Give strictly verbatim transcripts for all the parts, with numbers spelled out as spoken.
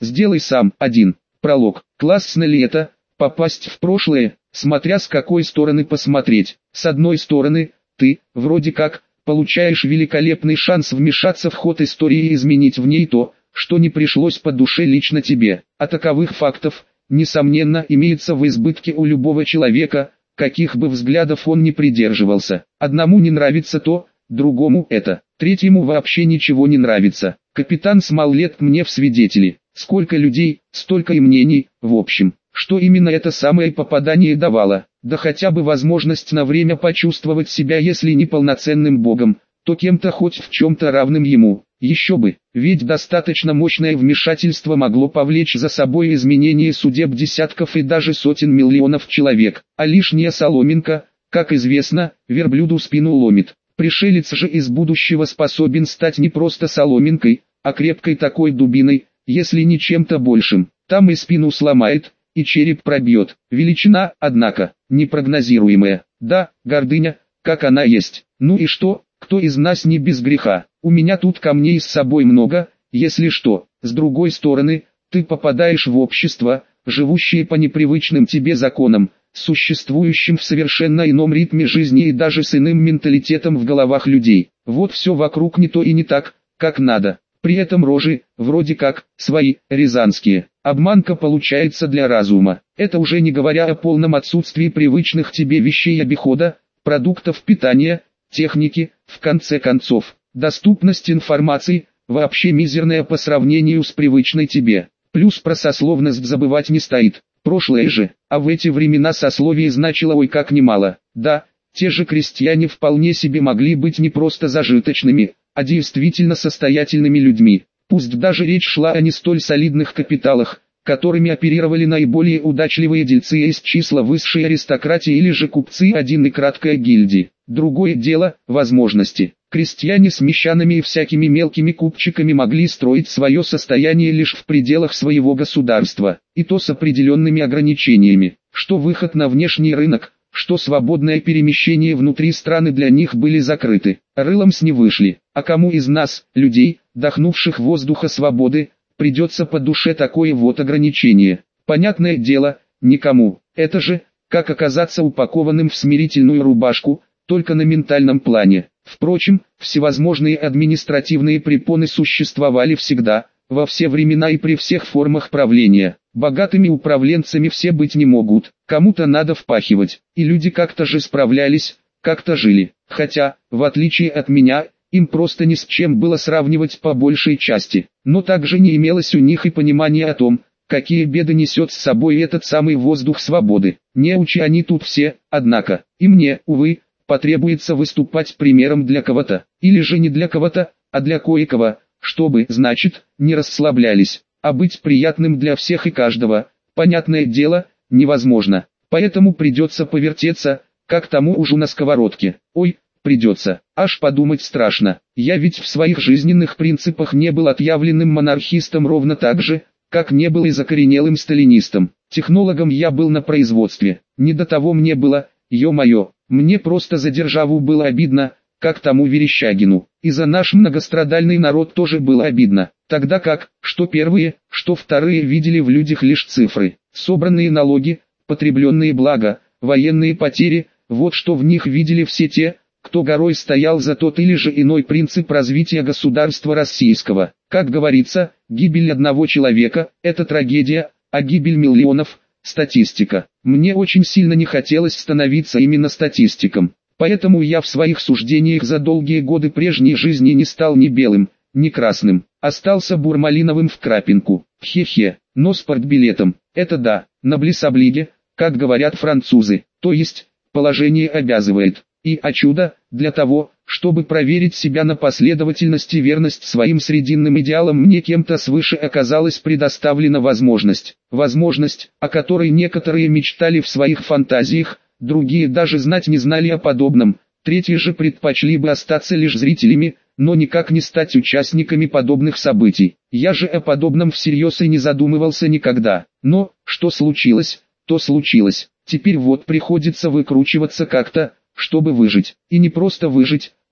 Сделай сам. один. Пролог. Классно ли это, попасть в прошлое, смотря с какой стороны посмотреть. С одной стороны, ты, вроде как, получаешь великолепный шанс вмешаться в ход истории и изменить в ней то, что не пришлось по душе лично тебе. А таковых фактов, несомненно, имеется в избытке у любого человека, каких бы взглядов он ни придерживался. Одному не нравится то, другому это, третьему вообще ничего не нравится. Капитан Смоллет мне в свидетели. Сколько людей, столько и мнений, в общем. Что именно это самое попадание давало? Да хотя бы возможность на время почувствовать себя, если не полноценным богом, то кем-то хоть в чем-то равным ему. Еще бы, ведь достаточно мощное вмешательство могло повлечь за собой изменение судеб десятков и даже сотен миллионов человек. А лишняя соломинка, как известно, верблюду спину ломит. Пришелец же из будущего способен стать не просто соломинкой, а крепкой такой дубиной, если не чем-то большим. Там и спину сломает, и череп пробьет. Величина, однако, непрогнозируемая. Да, гордыня, как она есть. Ну и что, кто из нас не без греха? У меня тут камней с собой много, если что. С другой стороны, ты попадаешь в общество, живущее по непривычным тебе законам, существующим в совершенно ином ритме жизни и даже с иным менталитетом в головах людей. Вот все вокруг не то и не так, как надо. При этом рожи, вроде как, свои, рязанские. Обманка получается для разума. Это уже не говоря о полном отсутствии привычных тебе вещей обихода, продуктов питания, техники, в конце концов. Доступность информации, вообще мизерная по сравнению с привычной тебе. Плюс про сословность забывать не стоит. Прошлое же, а в эти времена сословие значило ой как немало. Да, те же крестьяне вполне себе могли быть не просто зажиточными, а действительно состоятельными людьми. Пусть даже речь шла о не столь солидных капиталах, которыми оперировали наиболее удачливые дельцы из числа высшей аристократии или же купцы один и краткая гильдии. Другое дело – возможности. Крестьяне с мещанами и всякими мелкими купчиками могли строить свое состояние лишь в пределах своего государства, и то с определенными ограничениями, что выход на внешний рынок, что свободное перемещение внутри страны для них были закрыты. Рылом с не вышли, а кому из нас, людей, дохнувших воздуха свободы, придется по душе такое вот ограничение? Понятное дело, никому. Это же, как оказаться упакованным в смирительную рубашку, только на ментальном плане. Впрочем, всевозможные административные препоны существовали всегда, во все времена и при всех формах правления. Богатыми управленцами все быть не могут, кому-то надо впахивать, и люди как-то же справлялись, как-то жили. Хотя, в отличие от меня, им просто ни с чем было сравнивать по большей части. Но также не имелось у них и понимания о том, какие беды несет с собой этот самый воздух свободы. Неучи они тут все, однако, и мне, увы, потребуется выступать примером для кого-то, или же не для кого-то, а для кое-кого, чтобы, значит, не расслаблялись, а быть приятным для всех и каждого, понятное дело, невозможно. Поэтому придется повертеться, как тому ужу на сковородке. Ой, придется, аж подумать страшно. Я ведь в своих жизненных принципах не был отъявленным монархистом ровно так же, как не был и закоренелым сталинистом. Технологом я был на производстве, не до того мне было, ё-моё. Мне просто за державу было обидно, как тому Верещагину, и за наш многострадальный народ тоже было обидно, тогда как, что первые, что вторые видели в людях лишь цифры, собранные налоги, потребленные блага, военные потери, вот что в них видели все те, кто горой стоял за тот или же иной принцип развития государства российского. Как говорится, гибель одного человека – это трагедия, а гибель миллионов – статистика. Мне очень сильно не хотелось становиться именно статистиком, поэтому я в своих суждениях за долгие годы прежней жизни не стал ни белым, ни красным, остался бурмалиновым в крапинку. Хе-хе, но с партбилетом, это да, на блисоблиге, как говорят французы, то есть, положение обязывает. И, о чудо, для того, чтобы проверить себя на последовательность и верность своим срединным идеалам, мне кем-то свыше оказалась предоставлена возможность. Возможность, о которой некоторые мечтали в своих фантазиях, другие даже знать не знали о подобном, третьи же предпочли бы остаться лишь зрителями, но никак не стать участниками подобных событий. Я же о подобном всерьез и не задумывался никогда. Но, что случилось, то случилось. Теперь вот приходится выкручиваться как-то, чтобы выжить. И не просто выжить,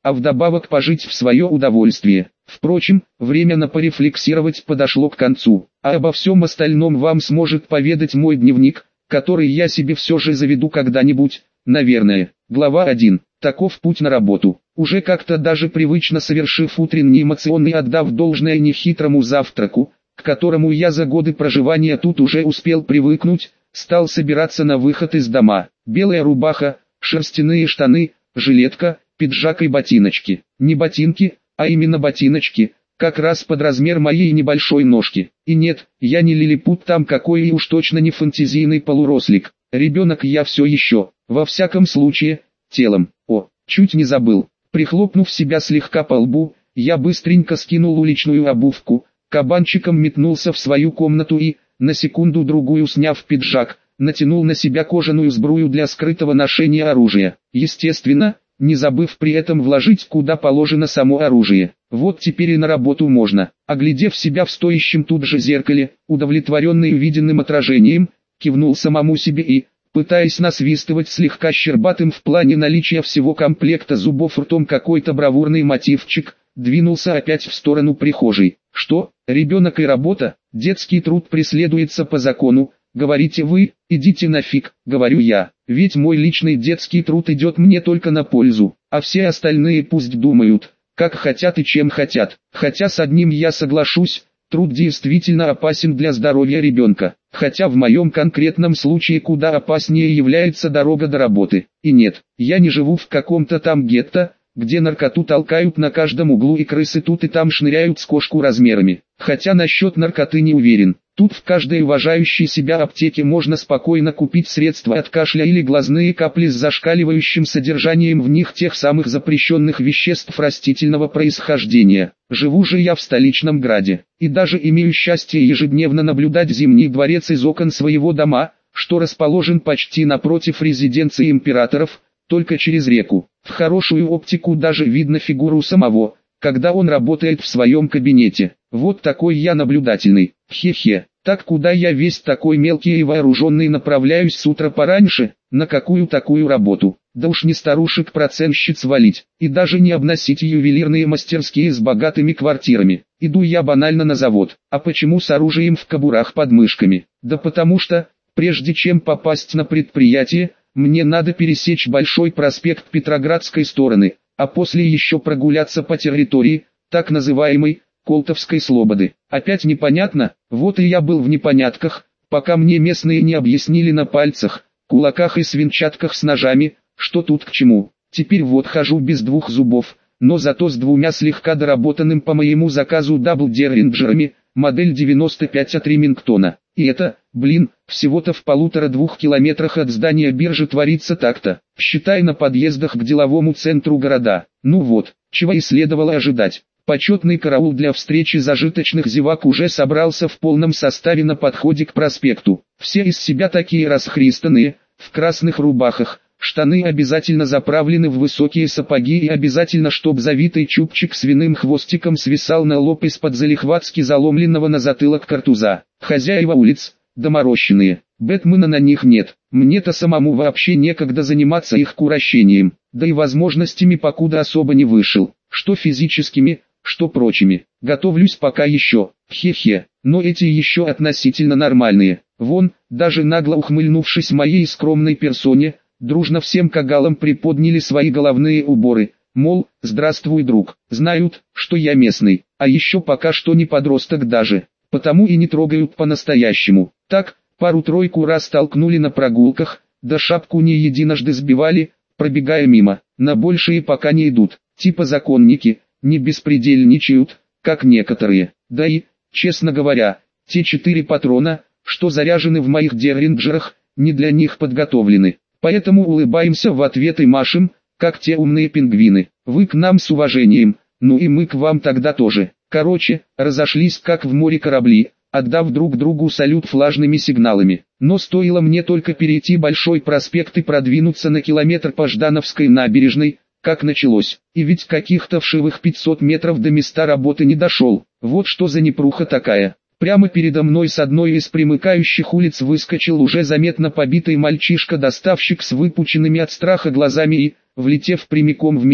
а вдобавок пожить в свое удовольствие. Впрочем, время на порефлексировать подошло к концу, а обо всем остальном вам сможет поведать мой дневник, который я себе все же заведу когда-нибудь, наверное. Глава один. Таков путь на работу. Уже как-то даже привычно совершив утренний эмоционный, отдав должное нехитрому завтраку, к которому я за годы проживания тут уже успел привыкнуть, стал собираться на выход из дома. Белая рубаха, шерстяные штаны, жилетка, пиджак и ботиночки. Не ботинки, а именно ботиночки, как раз под размер моей небольшой ножки. И нет, я не лилипут там какой и уж точно не фантазийный полурослик. Ребенок я все еще, во всяком случае, телом. О, чуть не забыл. Прихлопнув себя слегка по лбу, я быстренько скинул уличную обувку, кабанчиком метнулся в свою комнату и, на секунду-другую сняв пиджак, натянул на себя кожаную сбрую для скрытого ношения оружия. Естественно, не забыв при этом вложить куда положено само оружие. Вот теперь и на работу можно. Оглядев себя в стоящем тут же зеркале, удовлетворенный увиденным отражением, кивнул самому себе и, пытаясь насвистывать слегка щербатым в плане наличия всего комплекта зубов ртом какой-то бравурный мотивчик, двинулся опять в сторону прихожей. Что, ребенок и работа, детский труд преследуется по закону, говорите вы, идите нафиг, говорю я, ведь мой личный детский труд идет мне только на пользу, а все остальные пусть думают, как хотят и чем хотят. Хотя с одним я соглашусь, труд действительно опасен для здоровья ребенка, хотя в моем конкретном случае куда опаснее является дорога до работы. И нет, я не живу в каком-то там гетто, где наркоту толкают на каждом углу и крысы тут и там шныряют с кошку размерами. Хотя насчет наркоты не уверен. Тут в каждой уважающей себя аптеке можно спокойно купить средства от кашля или глазные капли с зашкаливающим содержанием в них тех самых запрещенных веществ растительного происхождения. Живу же я в столичном граде, и даже имею счастье ежедневно наблюдать Зимний дворец из окон своего дома, что расположен почти напротив резиденции императоров, только через реку. В хорошую оптику даже видно фигуру самого, когда он работает в своем кабинете. Вот такой я наблюдательный. Хе-хе. Так куда я весь такой мелкий и вооруженный направляюсь с утра пораньше, на какую такую работу? Да уж не старушек-процентщиц валить, и даже не обносить ювелирные мастерские с богатыми квартирами. Иду я банально на завод. А почему с оружием в кобурах под мышками? Да потому что, прежде чем попасть на предприятие, мне надо пересечь Большой проспект Петроградской стороны, а после еще прогуляться по территории, так называемой, Колтовской Слободы. Опять непонятно, вот и я был в непонятках, пока мне местные не объяснили на пальцах, кулаках и свинчатках с ножами, что тут к чему. Теперь вот хожу без двух зубов, но зато с двумя слегка доработанным по моему заказу дабл-дерринджерами, модель девяносто пять от Ремингтона. И это, блин, всего-то в полутора-двух километрах от здания биржи творится так-то, считай на подъездах к деловому центру города. Ну вот, чего и следовало ожидать. Почетный караул для встречи зажиточных зевак уже собрался в полном составе на подходе к проспекту. Все из себя такие расхристанные, в красных рубахах, штаны обязательно заправлены в высокие сапоги и обязательно чтоб завитый чубчик свиным хвостиком свисал на лоб из-под залихватски заломленного на затылок картуза. Хозяева улиц, доморощенные, Бэтмена на них нет, мне-то самому вообще некогда заниматься их курощением, да и возможностями покуда особо не вышел, что физическими, что прочими. Готовлюсь пока еще, хе-хе, но эти еще относительно нормальные. Вон, даже нагло ухмыльнувшись моей скромной персоне, дружно всем кагалам приподняли свои головные уборы, мол, здравствуй, друг, знают, что я местный, а еще пока что не подросток даже, потому и не трогают по-настоящему. Так, пару-тройку раз толкнули на прогулках, да шапку не единожды сбивали, пробегая мимо, на большие пока не идут, типа законники, не беспредельничают, как некоторые. Да и, честно говоря, те четыре патрона, что заряжены в моих дерринджерах, не для них подготовлены. Поэтому улыбаемся в ответ и машем, как те умные пингвины. Вы к нам с уважением, ну и мы к вам тогда тоже. Короче, разошлись как в море корабли, отдав друг другу салют флажными сигналами. Но стоило мне только перейти Большой проспект и продвинуться на километр по Ждановской набережной, как началось. И ведь каких-то вшивых пятьсот метров до места работы не дошел. Вот что за непруха такая. Прямо передо мной с одной из примыкающих улиц выскочил уже заметно побитый мальчишка-доставщик с выпученными от страха глазами и, влетев прямиком в меня,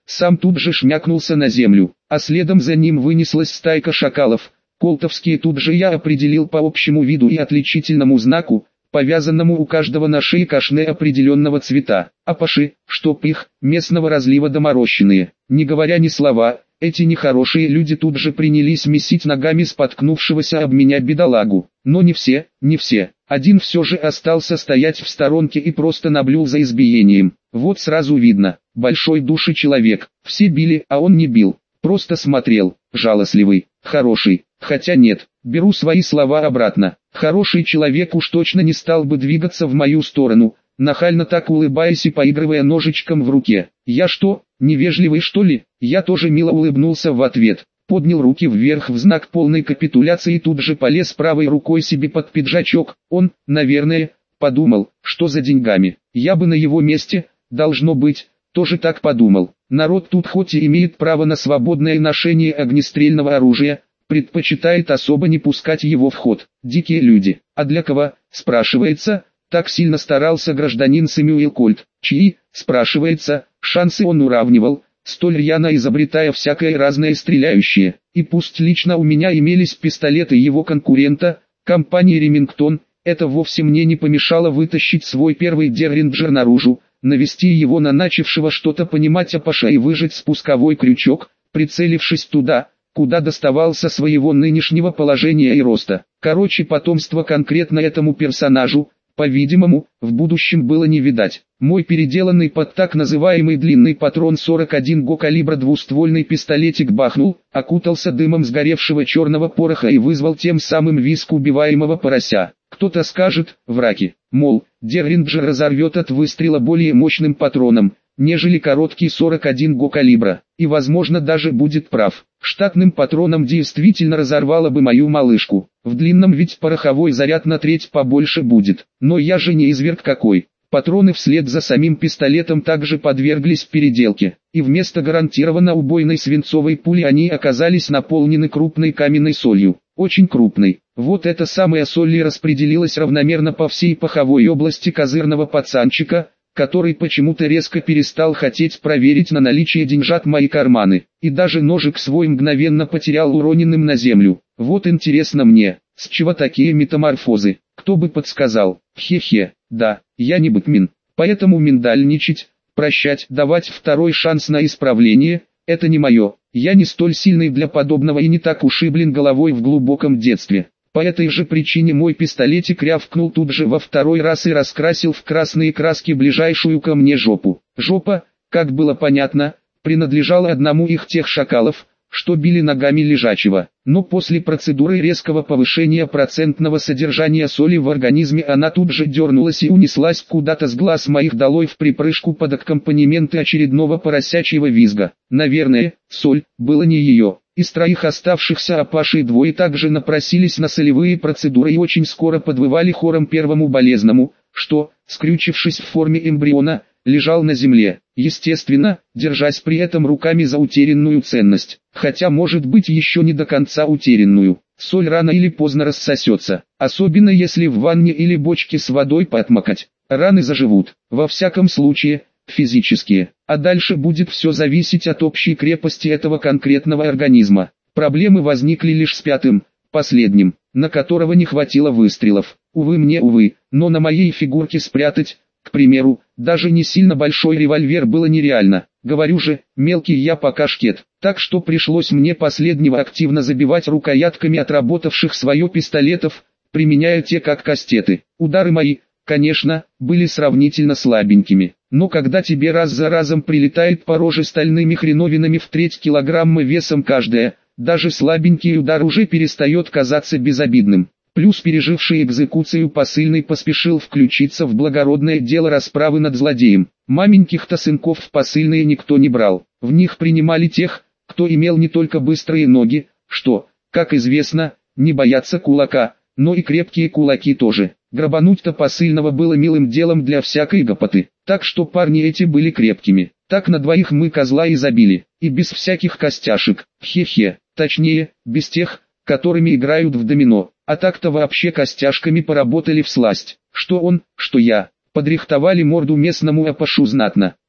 сам тут же шмякнулся на землю, а следом за ним вынеслась стайка шакалов. Колтовские тут же я определил по общему виду и отличительному знаку, повязанному у каждого на шее кашне определенного цвета, апаши, чтоб их, местного разлива доморощенные. Не говоря ни слова, эти нехорошие люди тут же принялись месить ногами споткнувшегося об меня бедолагу. Но не все, не все. Один все же остался стоять в сторонке и просто наблюдал за избиением. Вот сразу видно, большой души человек. Все били, а он не бил, просто смотрел, жалостливый, хороший. Хотя нет, беру свои слова обратно. Хороший человек уж точно не стал бы двигаться в мою сторону, нахально так улыбаясь и поигрывая ножичком в руке. Я что, невежливый что ли? Я тоже мило улыбнулся в ответ, поднял руки вверх в знак полной капитуляции и тут же полез правой рукой себе под пиджачок. Он, наверное, подумал, что за деньгами. Я бы на его месте, должно быть, тоже так подумал. Народ тут хоть и имеет право на свободное ношение огнестрельного оружия, предпочитает особо не пускать его в ход. Дикие люди. А для кого, спрашивается, так сильно старался гражданин Сэмюэл Кольт? Чьи, спрашивается, шансы он уравнивал, столь рьяно изобретая всякое разное стреляющее. И пусть лично у меня имелись пистолеты его конкурента, компании Ремингтон, это вовсе мне не помешало вытащить свой первый Дерринджер наружу, навести его на начавшего что-то понимать апаша и выжать спусковой крючок, прицелившись туда, куда доставался своего нынешнего положения и роста. Короче, потомство конкретно этому персонажу, по-видимому, в будущем было не видать. Мой переделанный под так называемый длинный патрон сорок один го калибра двуствольный пистолетик бахнул, окутался дымом сгоревшего черного пороха и вызвал тем самым визг убиваемого порося. Кто-то скажет, враки, мол, Дерринджер разорвет от выстрела более мощным патроном, нежели короткий сорок один го калибра, и возможно даже будет прав. Штатным патроном действительно разорвало бы мою малышку, в длинном ведь пороховой заряд на треть побольше будет, но я же не изверг какой. Патроны вслед за самим пистолетом также подверглись переделке, и вместо гарантированно убойной свинцовой пули они оказались наполнены крупной каменной солью, очень крупной. Вот эта самая соль и распределилась равномерно по всей паховой области козырного пацанчика, который почему-то резко перестал хотеть проверить на наличие деньжат мои карманы, и даже ножик свой мгновенно потерял уроненным на землю. Вот интересно мне, с чего такие метаморфозы, кто бы подсказал? Хе-хе, да, я не бэтмен, поэтому миндальничать, прощать, давать второй шанс на исправление, это не мое, я не столь сильный для подобного и не так ушиблен головой в глубоком детстве. По этой же причине мой пистолетик рявкнул тут же во второй раз и раскрасил в красные краски ближайшую ко мне жопу. Жопа, как было понятно, принадлежала одному их тех шакалов, что били ногами лежачего. Но после процедуры резкого повышения процентного содержания соли в организме она тут же дернулась и унеслась куда-то с глаз моих долой в припрыжку под аккомпанементы очередного поросячьего визга. Наверное, соль, было не ее. Из троих оставшихся апашей двое также напросились на солевые процедуры и очень скоро подвывали хором первому болезному, что, скрючившись в форме эмбриона, лежал на земле, естественно, держась при этом руками за утерянную ценность, хотя может быть еще не до конца утерянную. Соль рано или поздно рассосется, особенно если в ванне или бочке с водой поотмокать. Раны заживут, во всяком случае, физические, а дальше будет все зависеть от общей крепости этого конкретного организма. Проблемы возникли лишь с пятым, последним, на которого не хватило выстрелов. Увы мне увы, но на моей фигурке спрятать, к примеру, даже не сильно большой револьвер было нереально. Говорю же, мелкий я пока шкет, так что пришлось мне последнего активно забивать рукоятками отработавших свое пистолетов, применяя те как кастеты. Удары мои, конечно, были сравнительно слабенькими, но когда тебе раз за разом прилетает по роже стальными хреновинами в треть килограмма весом каждая, даже слабенький удар уже перестает казаться безобидным. Плюс переживший экзекуцию посыльный поспешил включиться в благородное дело расправы над злодеем. Маменьких-то сынков в посыльные никто не брал, в них принимали тех, кто имел не только быстрые ноги, что, как известно, не боятся кулака, но и крепкие кулаки тоже. Грабануть-то посыльного было милым делом для всякой гопоты, так что парни эти были крепкими. Так на двоих мы козла и забили, и без всяких костяшек, хе-хе, точнее, без тех, которыми играют в домино, а так-то вообще костяшками поработали всласть. Что он, что я, подрихтовали морду местному апашу знатно.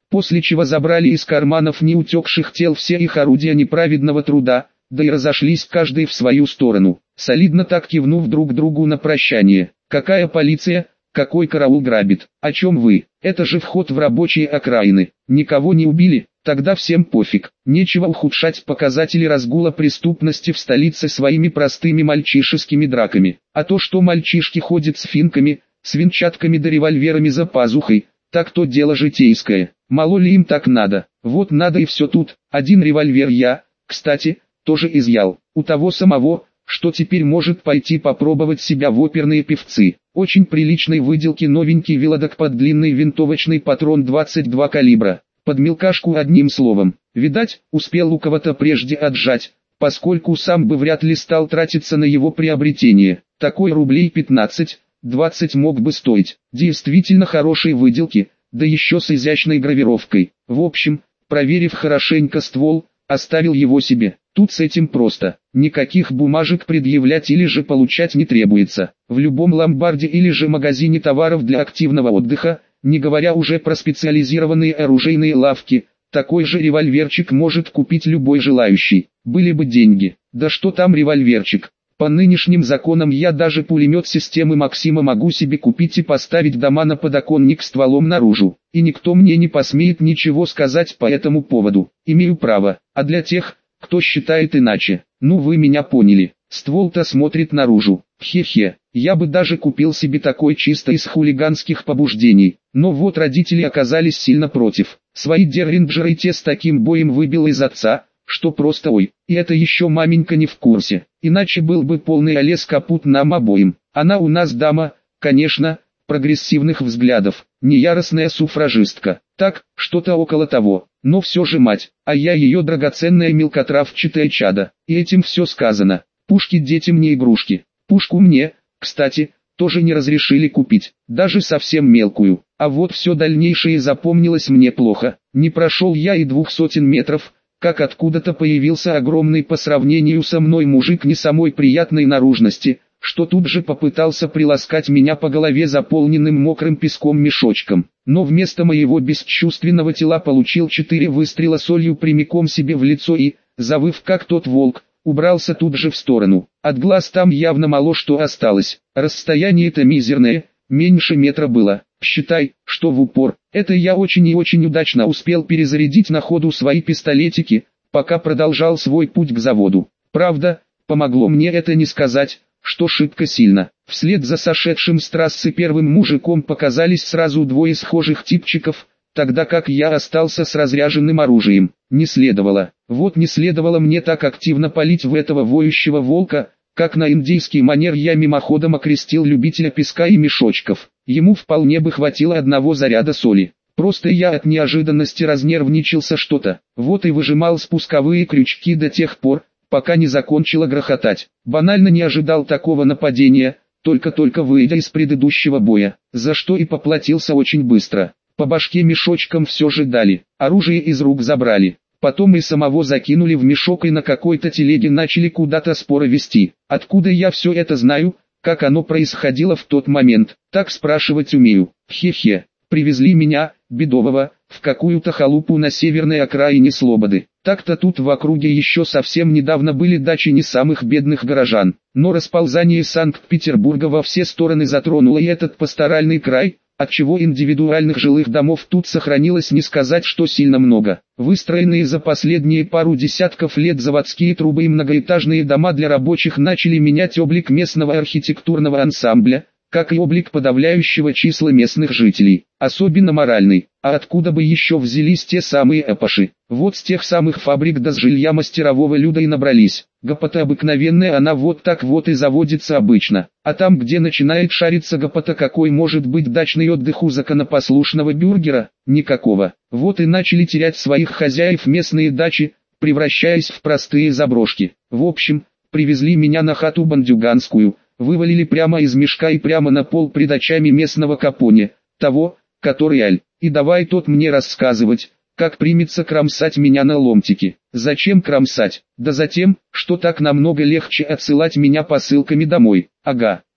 после чего забрали из карманов неутекших тел все их орудия неправедного труда, да и разошлись каждый в свою сторону, солидно так кивнув друг другу на прощание. Какая полиция, какой караул грабит, о чем вы, это же вход в рабочие окраины, никого не убили, тогда всем пофиг, нечего ухудшать показатели разгула преступности в столице своими простыми мальчишескими драками, а то что мальчишки ходят с финками, с винчатками да револьверами за пазухой, так то дело житейское, мало ли им так надо, вот надо и все тут, один револьвер я, кстати, тоже изъял, у того самого, что теперь может пойти попробовать себя в оперные певцы. Очень приличной выделки новенький велодок под длинный винтовочный патрон двадцать два калибра. Под мелкашку одним словом. Видать, успел у кого-то прежде отжать, поскольку сам бы вряд ли стал тратиться на его приобретение. Такой рублей пятнадцать-двадцать мог бы стоить. Действительно хорошие выделки, да еще с изящной гравировкой. В общем, проверив хорошенько ствол, оставил его себе. Тут с этим просто. Никаких бумажек предъявлять или же получать не требуется. В любом ломбарде или же магазине товаров для активного отдыха, не говоря уже про специализированные оружейные лавки, такой же револьверчик может купить любой желающий. Были бы деньги. Да что там револьверчик. По нынешним законам я даже пулемет системы Максима могу себе купить и поставить дома на подоконник стволом наружу. И никто мне не посмеет ничего сказать по этому поводу. Имею право. А для тех, кто считает иначе, ну вы меня поняли, ствол-то смотрит наружу, хе-хе, я бы даже купил себе такой чисто из хулиганских побуждений, но вот родители оказались сильно против, свои дерринджеры те с таким боем выбил из отца, что просто ой, и это еще маменька не в курсе, иначе был бы полный олес капут нам обоим, она у нас дама, конечно, прогрессивных взглядов, не яростная суфражистка, так, что-то около того. Но все же мать, а я ее драгоценное мелкотравчатое чадо, и этим все сказано. Пушки детям не игрушки. Пушку мне, кстати, тоже не разрешили купить, даже совсем мелкую. А вот все дальнейшее запомнилось мне плохо. Не прошел я и двух сотен метров, как откуда-то появился огромный по сравнению со мной мужик не самой приятной наружности, что тут же попытался приласкать меня по голове заполненным мокрым песком мешочком, но вместо моего бесчувственного тела получил четыре выстрела солью прямиком себе в лицо и, завыв как тот волк, убрался тут же в сторону. От глаз там явно мало что осталось, расстояние-то мизерное, меньше метра было, считай, что в упор. Это я очень и очень удачно успел перезарядить на ходу свои пистолетики, пока продолжал свой путь к заводу. Правда, помогло мне это не сказать, что шибко сильно. Вслед за сошедшим с трассы первым мужиком показались сразу двое схожих типчиков, тогда как я остался с разряженным оружием. Не следовало, вот не следовало мне так активно палить в этого воющего волка, как на индийский манер я мимоходом окрестил любителя песка и мешочков. Ему вполне бы хватило одного заряда соли. Просто я от неожиданности разнервничался что-то, вот и выжимал спусковые крючки до тех пор, пока не закончила грохотать. Банально не ожидал такого нападения, только-только выйдя из предыдущего боя, за что и поплатился очень быстро. По башке мешочком все же дали, оружие из рук забрали. Потом и самого закинули в мешок и на какой-то телеге начали куда-то споро везти. Откуда я все это знаю, как оно происходило в тот момент, так спрашивать умею. Хе-хе, привезли меня, бедового, в какую-то халупу на северной окраине Слободы. Так-то тут в округе еще совсем недавно были дачи не самых бедных горожан, но расползание Санкт-Петербурга во все стороны затронуло и этот пасторальный край, отчего индивидуальных жилых домов тут сохранилось не сказать что сильно много. Выстроенные за последние пару десятков лет заводские трубы и многоэтажные дома для рабочих начали менять облик местного архитектурного ансамбля, как и облик подавляющего числа местных жителей, особенно моральный. А откуда бы еще взялись те самые эпоши? Вот с тех самых фабрик да с жилья мастерового люда и набрались. Гопота обыкновенная, она вот так вот и заводится обычно. А там, где начинает шариться гопота, какой может быть дачный отдых у законопослушного бюргера? Никакого. Вот и начали терять своих хозяев местные дачи, превращаясь в простые заброшки. В общем, привезли меня на хату бандюганскую, вывалили прямо из мешка и прямо на пол пред очами местного капоне, того, который аль, и давай тот мне рассказывать, как примется кромсать меня на ломтики. Зачем кромсать? Да затем, что так намного легче отсылать меня посылками домой. Ага,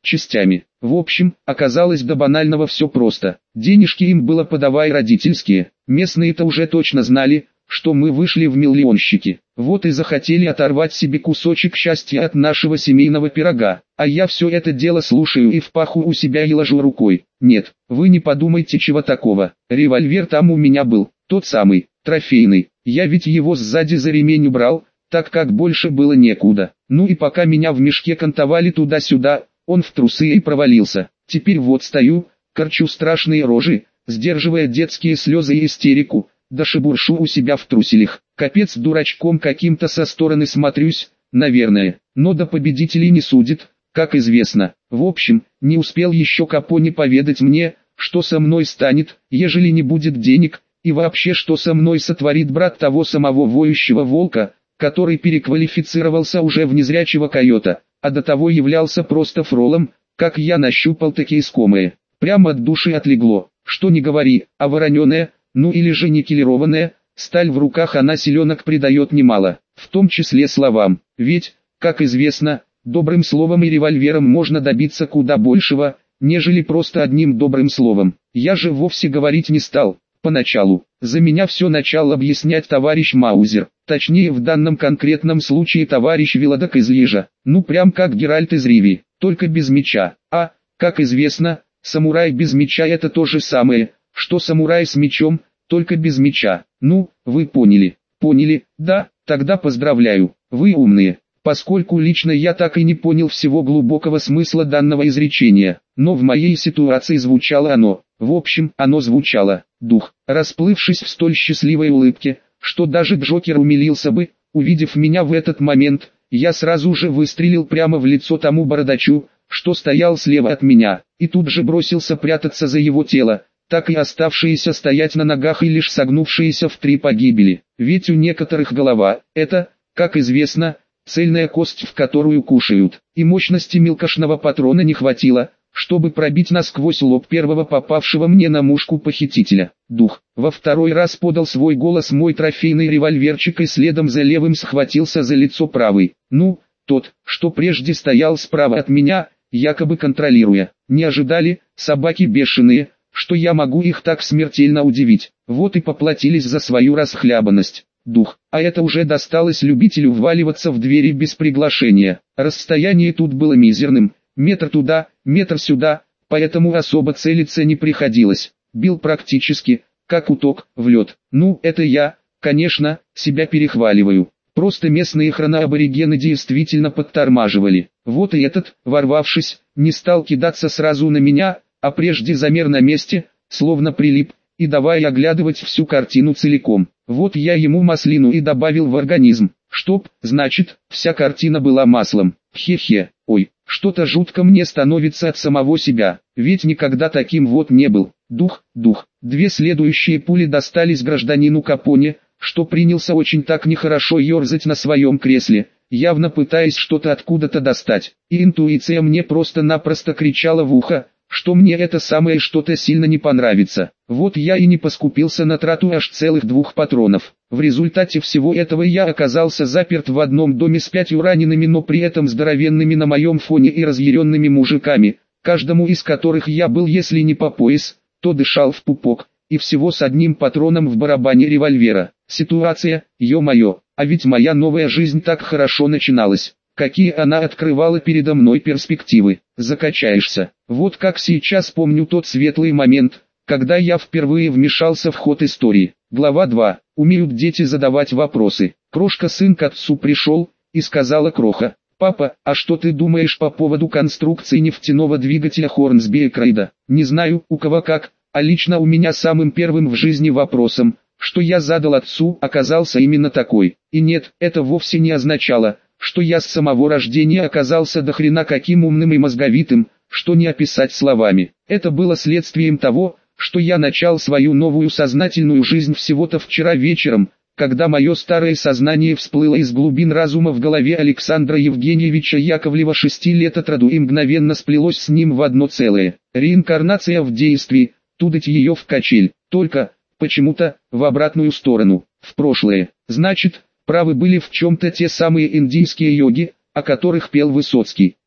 частями. В общем, оказалось до банального все просто. Денежки им было подавай родительские. Местные-то уже точно знали, что мы вышли в миллионщики. Вот и захотели оторвать себе кусочек счастья от нашего семейного пирога. А я все это дело слушаю и в паху у себя и ложу рукой. Нет, вы не подумайте чего такого. Револьвер там у меня был, тот самый, трофейный. Я ведь его сзади за ремень убрал, так как больше было некуда. Ну и пока меня в мешке кантовали туда-сюда, он в трусы и провалился. Теперь вот стою, корчу страшные рожи, сдерживая детские слезы и истерику, да шебуршу у себя в труселях. Капец дурачком каким-то со стороны смотрюсь, наверное, но до победителей не судит, как известно. В общем, не успел еще Капоне поведать мне, что со мной станет, ежели не будет денег, и вообще что со мной сотворит брат того самого воющего волка, который переквалифицировался уже в незрячего койота, а до того являлся просто фролом, как я нащупал такие искомые. Прямо от души отлегло, что не говори, а вороненая, ну или же никелированная, сталь в руках она селенок придает немало, в том числе словам, ведь, как известно, добрым словом и револьвером можно добиться куда большего, нежели просто одним добрым словом. Я же вовсе говорить не стал, поначалу, за меня все начал объяснять товарищ Маузер, точнее в данном конкретном случае товарищ Виладок из Лижа, ну прям как Геральт из Ривии, только без меча, а, как известно, самурай без меча это то же самое, что самурай с мечом, только без меча. Ну, вы поняли. Поняли, да, тогда поздравляю, вы умные. Поскольку лично я так и не понял всего глубокого смысла данного изречения, но в моей ситуации звучало оно, в общем, оно звучало, дух, расплывшись в столь счастливой улыбке, что даже Джокер умилился бы, увидев меня в этот момент, я сразу же выстрелил прямо в лицо тому бородачу, что стоял слева от меня, и тут же бросился прятаться за его тело, так и оставшиеся стоять на ногах и лишь согнувшиеся в три погибели. Ведь у некоторых голова – это, как известно, цельная кость, в которую кушают, и мощности мелкошного патрона не хватило, чтобы пробить насквозь лоб первого попавшего мне на мушку похитителя. Дух во второй раз подал свой голос мой трофейный револьверчик и следом за левым схватился за лицо правый. Ну, тот, что прежде стоял справа от меня, якобы контролируя. Не ожидали, собаки бешеные, что я могу их так смертельно удивить. Вот и поплатились за свою расхлябанность. Дух, а это уже досталось любителю вваливаться в двери без приглашения. Расстояние тут было мизерным, метр туда, метр сюда, поэтому особо целиться не приходилось. Бил практически, как уток, в лед. Ну, это я, конечно, себя перехваливаю. Просто местные хроноаборигены действительно подтормаживали. Вот и этот, ворвавшись, не стал кидаться сразу на меня, а прежде замер на месте, словно прилип, и давай оглядывать всю картину целиком. Вот я ему маслину и добавил в организм, чтоб, значит, вся картина была маслом. Хе-хе, ой, что-то жутко мне становится от самого себя, ведь никогда таким вот не был. Дух, дух. Две следующие пули достались гражданину Капоне, что принялся очень так нехорошо ерзать на своем кресле, явно пытаясь что-то откуда-то достать. И интуиция мне просто-напросто кричала в ухо, что мне это самое что-то сильно не понравится. Вот я и не поскупился на трату аж целых двух патронов. В результате всего этого я оказался заперт в одном доме с пятью ранеными, но при этом здоровенными на моем фоне и разъяренными мужиками, каждому из которых я был если не по пояс, то дышал в пупок, и всего с одним патроном в барабане револьвера. Ситуация, ё-моё, а ведь моя новая жизнь так хорошо начиналась. Какие она открывала передо мной перспективы, закачаешься. Вот как сейчас помню тот светлый момент, когда я впервые вмешался в ход истории. Глава два. Умеют дети задавать вопросы. Крошка-сын к отцу пришел, и сказала Кроха: «Папа, а что ты думаешь по поводу конструкции нефтяного двигателя Хорнсби Крейда?» Не знаю, у кого как, а лично у меня самым первым в жизни вопросом, что я задал отцу, оказался именно такой. И нет, это вовсе не означало, что я с самого рождения оказался до хрена каким умным и мозговитым, что не описать словами. Это было следствием того, что я начал свою новую сознательную жизнь всего-то вчера вечером, когда мое старое сознание всплыло из глубин разума в голове Александра Евгеньевича Яковлева шести лет от роду и мгновенно сплелось с ним в одно целое. Реинкарнация в действии, тудыть ее в качель, только, почему-то, в обратную сторону, в прошлое. Значит, правы были в чем-то те самые индийские йоги, о которых пел Высоцкий.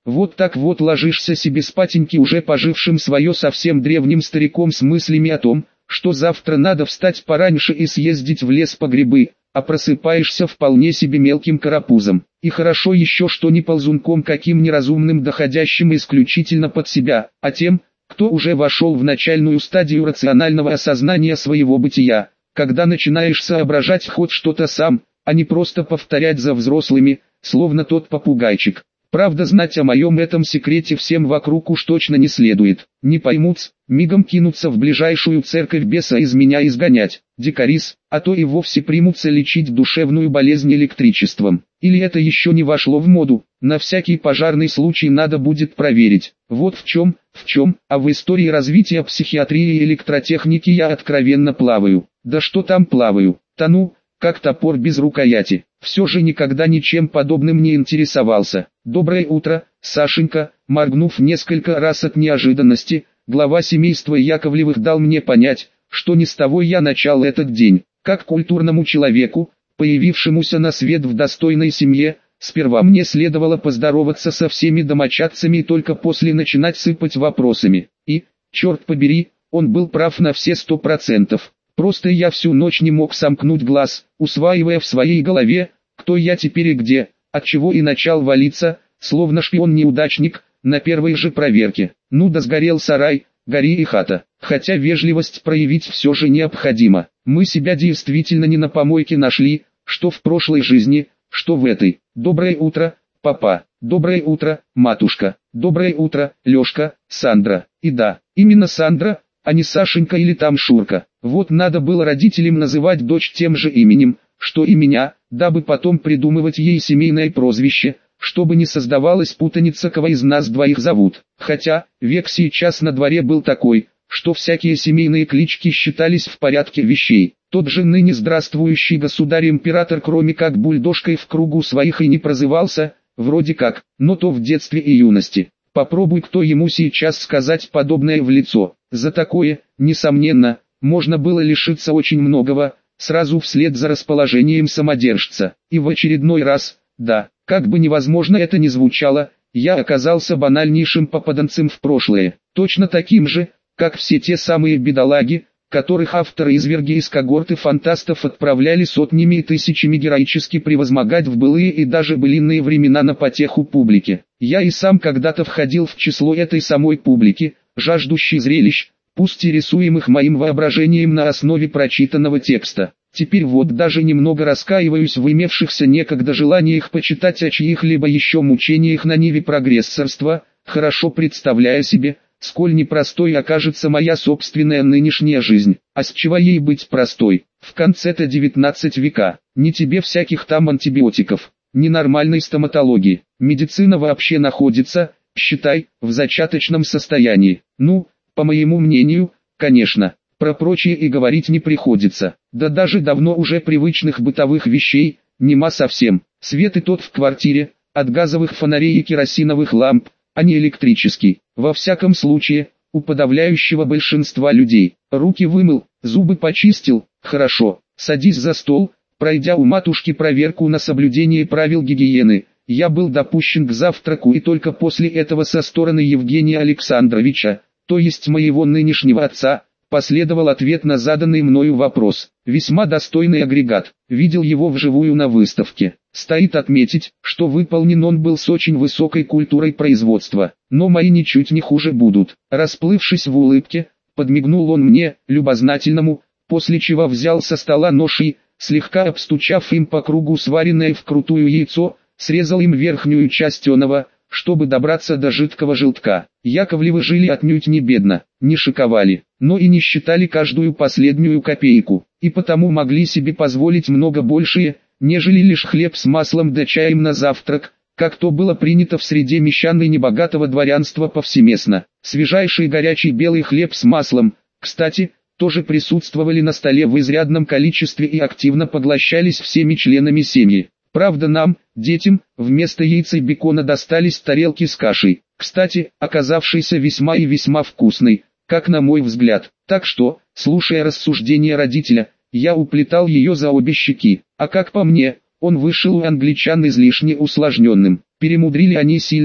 Вот так вот ложишься себе спатеньки уже пожившим свое совсем древним стариком с мыслями о том, что завтра надо встать пораньше и съездить в лес по грибы, а просыпаешься вполне себе мелким карапузом. И хорошо еще, что не ползунком каким неразумным, доходящим исключительно под себя, а тем, кто уже вошел в начальную стадию рационального осознания своего бытия, когда начинаешь соображать хоть что-то сам, а не просто повторять за взрослыми, словно тот попугайчик. Правда, знать о моем этом секрете всем вокруг уж точно не следует. Не поймут, мигом кинутся в ближайшую церковь беса из меня изгонять, дикарис, а то и вовсе примутся лечить душевную болезнь электричеством. Или это еще не вошло в моду, на всякий пожарный случай надо будет проверить. Вот в чем, в чем, а в истории развития психиатрии и электротехники я откровенно плаваю. Да что там плаваю, тону, как топор без рукояти. Все же никогда ничем подобным не интересовался. «Доброе утро, Сашенька», моргнув несколько раз от неожиданности, глава семейства Яковлевых дал мне понять, что не с того я начал этот день. Как культурному человеку, появившемуся на свет в достойной семье, сперва мне следовало поздороваться со всеми домочадцами и только после начинать сыпать вопросами. И, черт побери, он был прав на все сто процентов. Просто я всю ночь не мог сомкнуть глаз, усваивая в своей голове, кто я теперь и где, отчего и начал валиться, словно шпион-неудачник, на первой же проверке. Ну да сгорел сарай, гори и хата. Хотя вежливость проявить все же необходимо. Мы себя действительно не на помойке нашли, что в прошлой жизни, что в этой. Доброе утро, папа. Доброе утро, матушка. Доброе утро, Лешка, Сандра. И да, именно Сандра, а не Сашенька или там Шурка. Вот надо было родителям называть дочь тем же именем, что и меня, дабы потом придумывать ей семейное прозвище, чтобы не создавалась путаница, кого из нас двоих зовут. Хотя, век сейчас на дворе был такой, что всякие семейные клички считались в порядке вещей. Тот же ныне здравствующий государь-император кроме как бульдожкой в кругу своих и не прозывался, вроде как, но то в детстве и юности. Попробуй кто ему сейчас сказать подобное в лицо. За такое, несомненно, можно было лишиться очень многого, сразу вслед за расположением самодержца. И в очередной раз, да, как бы невозможно это ни звучало, я оказался банальнейшим попаданцем в прошлое, точно таким же, как все те самые бедолаги, которых авторы-изверги из когорты фантастов отправляли сотнями и тысячами героически превозмогать в былые и даже былинные времена на потеху публике. Я и сам когда-то входил в число этой самой публики, жаждущей зрелищ, пусть и рисуемых моим воображением на основе прочитанного текста. Теперь вот даже немного раскаиваюсь в имевшихся некогда желаниях почитать о чьих-либо еще мучениях на ниве прогрессорства, хорошо представляя себе, сколь непростой окажется моя собственная нынешняя жизнь. А с чего ей быть простой? В конце-то девятнадцатого века, не тебе всяких там антибиотиков, ни нормальной стоматологии. Медицина вообще находится, считай, в зачаточном состоянии. Ну, по моему мнению, конечно, про прочее и говорить не приходится. Да даже давно уже привычных бытовых вещей, нема совсем. Свет и тот в квартире, от газовых фонарей и керосиновых ламп, а не электрический. Во всяком случае, у подавляющего большинства людей. Руки вымыл, зубы почистил, хорошо. Садись за стол, пройдя у матушки проверку на соблюдение правил гигиены. Я был допущен к завтраку и только после этого со стороны Евгения Александровича, то есть моего нынешнего отца, последовал ответ на заданный мною вопрос. Весьма достойный агрегат, видел его вживую на выставке. Стоит отметить, что выполнен он был с очень высокой культурой производства, но мои ничуть не хуже будут. Расплывшись в улыбке, подмигнул он мне, любознательному, после чего взял со стола нож и, слегка обстучав им по кругу сваренное вкрутую яйцо, срезал им верхнюю часть оного, чтобы добраться до жидкого желтка. Яковлевы жили отнюдь не бедно, не шиковали, но и не считали каждую последнюю копейку, и потому могли себе позволить много большее, нежели лишь хлеб с маслом да чаем на завтрак, как то было принято в среде мещан и небогатого дворянства повсеместно. Свежайший горячий белый хлеб с маслом, кстати, тоже присутствовали на столе в изрядном количестве и активно поглощались всеми членами семьи. Правда нам, детям, вместо яйца и бекона достались тарелки с кашей, кстати, оказавшейся весьма и весьма вкусной, как на мой взгляд. Так что, слушая рассуждения родителя, я уплетал ее за обе щеки, а как по мне, он вышел у англичан излишне усложненным. Перемудрили они сильно,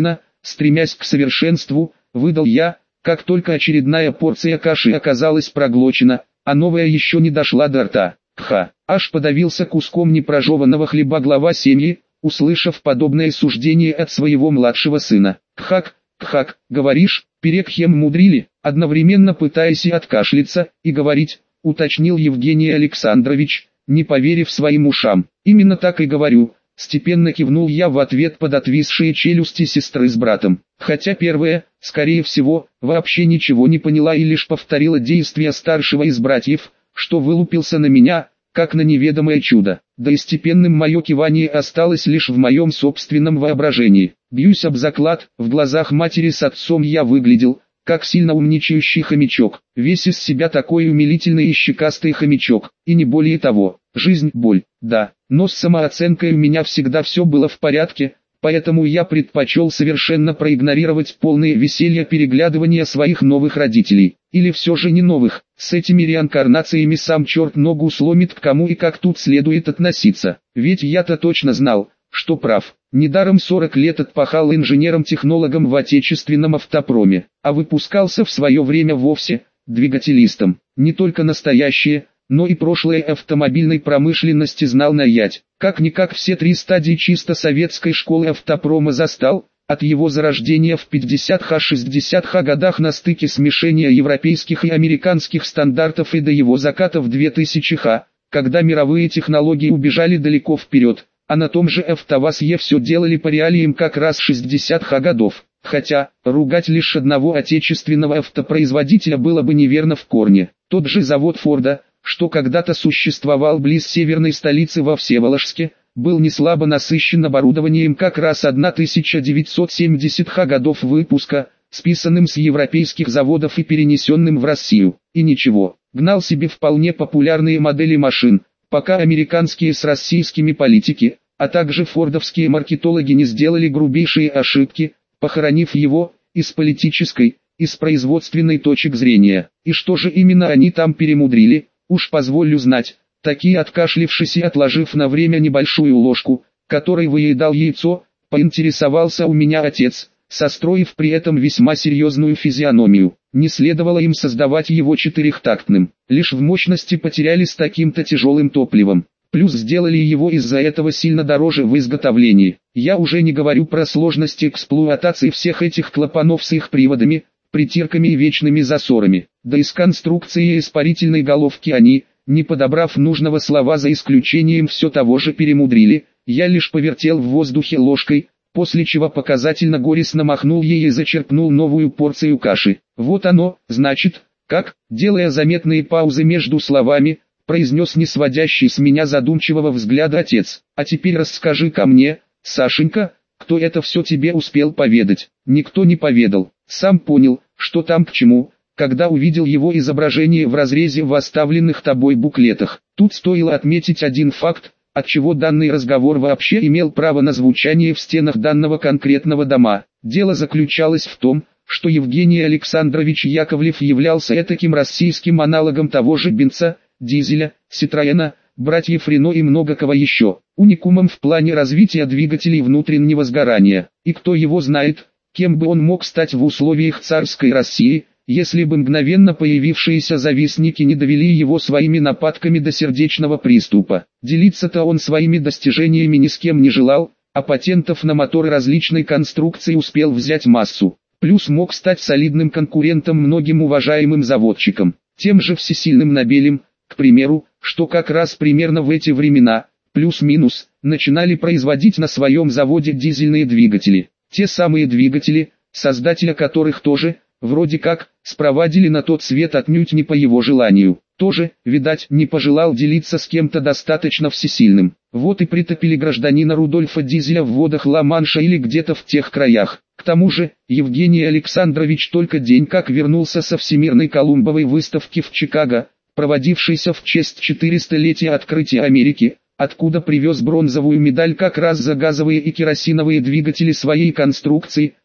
стремясь к совершенству, выдал я, как только очередная порция каши оказалась проглочена, а новая еще не дошла до рта. Кха, аж подавился куском непрожеванного хлеба глава семьи, услышав подобное суждение от своего младшего сына. Кхак, кхак, говоришь, перекхем мудрили, одновременно пытаясь и откашляться, и говорить, уточнил Евгений Александрович, не поверив своим ушам. Именно так и говорю. Степенно кивнул я в ответ под отвисшие челюсти сестры с братом. Хотя первая, скорее всего, вообще ничего не поняла и лишь повторила действия старшего из братьев, что вылупился на меня, как на неведомое чудо. Да и степенным мое кивание осталось лишь в моем собственном воображении. Бьюсь об заклад, в глазах матери с отцом я выглядел, как сильно умничающий хомячок. Весь из себя такой умилительный и щекастый хомячок, и не более того. Жизнь – боль, да, но с самооценкой у меня всегда все было в порядке, поэтому я предпочел совершенно проигнорировать полное веселье переглядывания своих новых родителей. Или все же не новых, с этими реинкарнациями сам черт ногу сломит, к кому и как тут следует относиться. Ведь я-то точно знал, что прав. Недаром сорок лет отпахал инженером-технологом в отечественном автопроме, а выпускался в свое время вовсе двигателистом. Не только настоящее, но и прошлое автомобильной промышленности знал наять. Как-никак все три стадии чисто советской школы автопрома застал, от его зарождения в пятидесятых-шестидесятых годах на стыке смешения европейских и американских стандартов и до его заката в двухтысячных, когда мировые технологии убежали далеко вперед, а на том же АвтоВАЗе все делали по реалиям как раз шестидесятых годов. Хотя, ругать лишь одного отечественного автопроизводителя было бы неверно в корне. Тот же завод Форда, что когда-то существовал близ северной столицы во Всеволожске, был не слабо насыщен оборудованием как раз тысяча девятьсот семидесятых годов выпуска, списанным с европейских заводов и перенесенным в Россию. И ничего, гнал себе вполне популярные модели машин, пока американские с российскими политики, а также фордовские маркетологи не сделали грубейшие ошибки, похоронив его, и с политической, и с производственной точек зрения. И что же именно они там перемудрили, уж позволю знать. Такие откашлившись и отложив на время небольшую ложку, которой выедал яйцо, поинтересовался у меня отец, состроив при этом весьма серьезную физиономию. Не следовало им создавать его четырехтактным, лишь в мощности потеряли с таким-то тяжелым топливом. Плюс сделали его из-за этого сильно дороже в изготовлении. Я уже не говорю про сложности эксплуатации всех этих клапанов с их приводами, притирками и вечными засорами. Да и с конструкцией испарительной головки они, не подобрав нужного слова за исключением все того же перемудрили. Я лишь повертел в воздухе ложкой, после чего показательно горестно махнул ей и зачерпнул новую порцию каши. Вот оно, значит, как, делая заметные паузы между словами, произнес не сводящий с меня задумчивого взгляда отец. А теперь расскажи-ка мне, Сашенька, кто это все тебе успел поведать? Никто не поведал. Сам понял, что там к чему, когда увидел его изображение в разрезе в оставленных тобой буклетах. Тут стоило отметить один факт, отчего данный разговор вообще имел право на звучание в стенах данного конкретного дома. Дело заключалось в том, что Евгений Александрович Яковлев являлся этаким российским аналогом того же Бенца, Дизеля, Ситроена, братьев Рено и много кого еще, уникумом в плане развития двигателей внутреннего сгорания. И кто его знает, кем бы он мог стать в условиях царской России, если бы мгновенно появившиеся завистники не довели его своими нападками до сердечного приступа. Делиться-то он своими достижениями ни с кем не желал, а патентов на моторы различной конструкции успел взять массу. Плюс мог стать солидным конкурентом многим уважаемым заводчикам, тем же всесильным Нобелем, к примеру, что как раз примерно в эти времена, плюс-минус, начинали производить на своем заводе дизельные двигатели. Те самые двигатели, создателя которых тоже, вроде как, спровадили на тот свет отнюдь не по его желанию. Тоже, видать, не пожелал делиться с кем-то достаточно всесильным. Вот и притопили гражданина Рудольфа Дизеля в водах Ла-Манша или где-то в тех краях. К тому же, Евгений Александрович только день как вернулся со Всемирной Колумбовой выставки в Чикаго, проводившейся в честь четырехсотлетия открытия Америки, откуда привез бронзовую медаль как раз за газовые и керосиновые двигатели своей конструкции,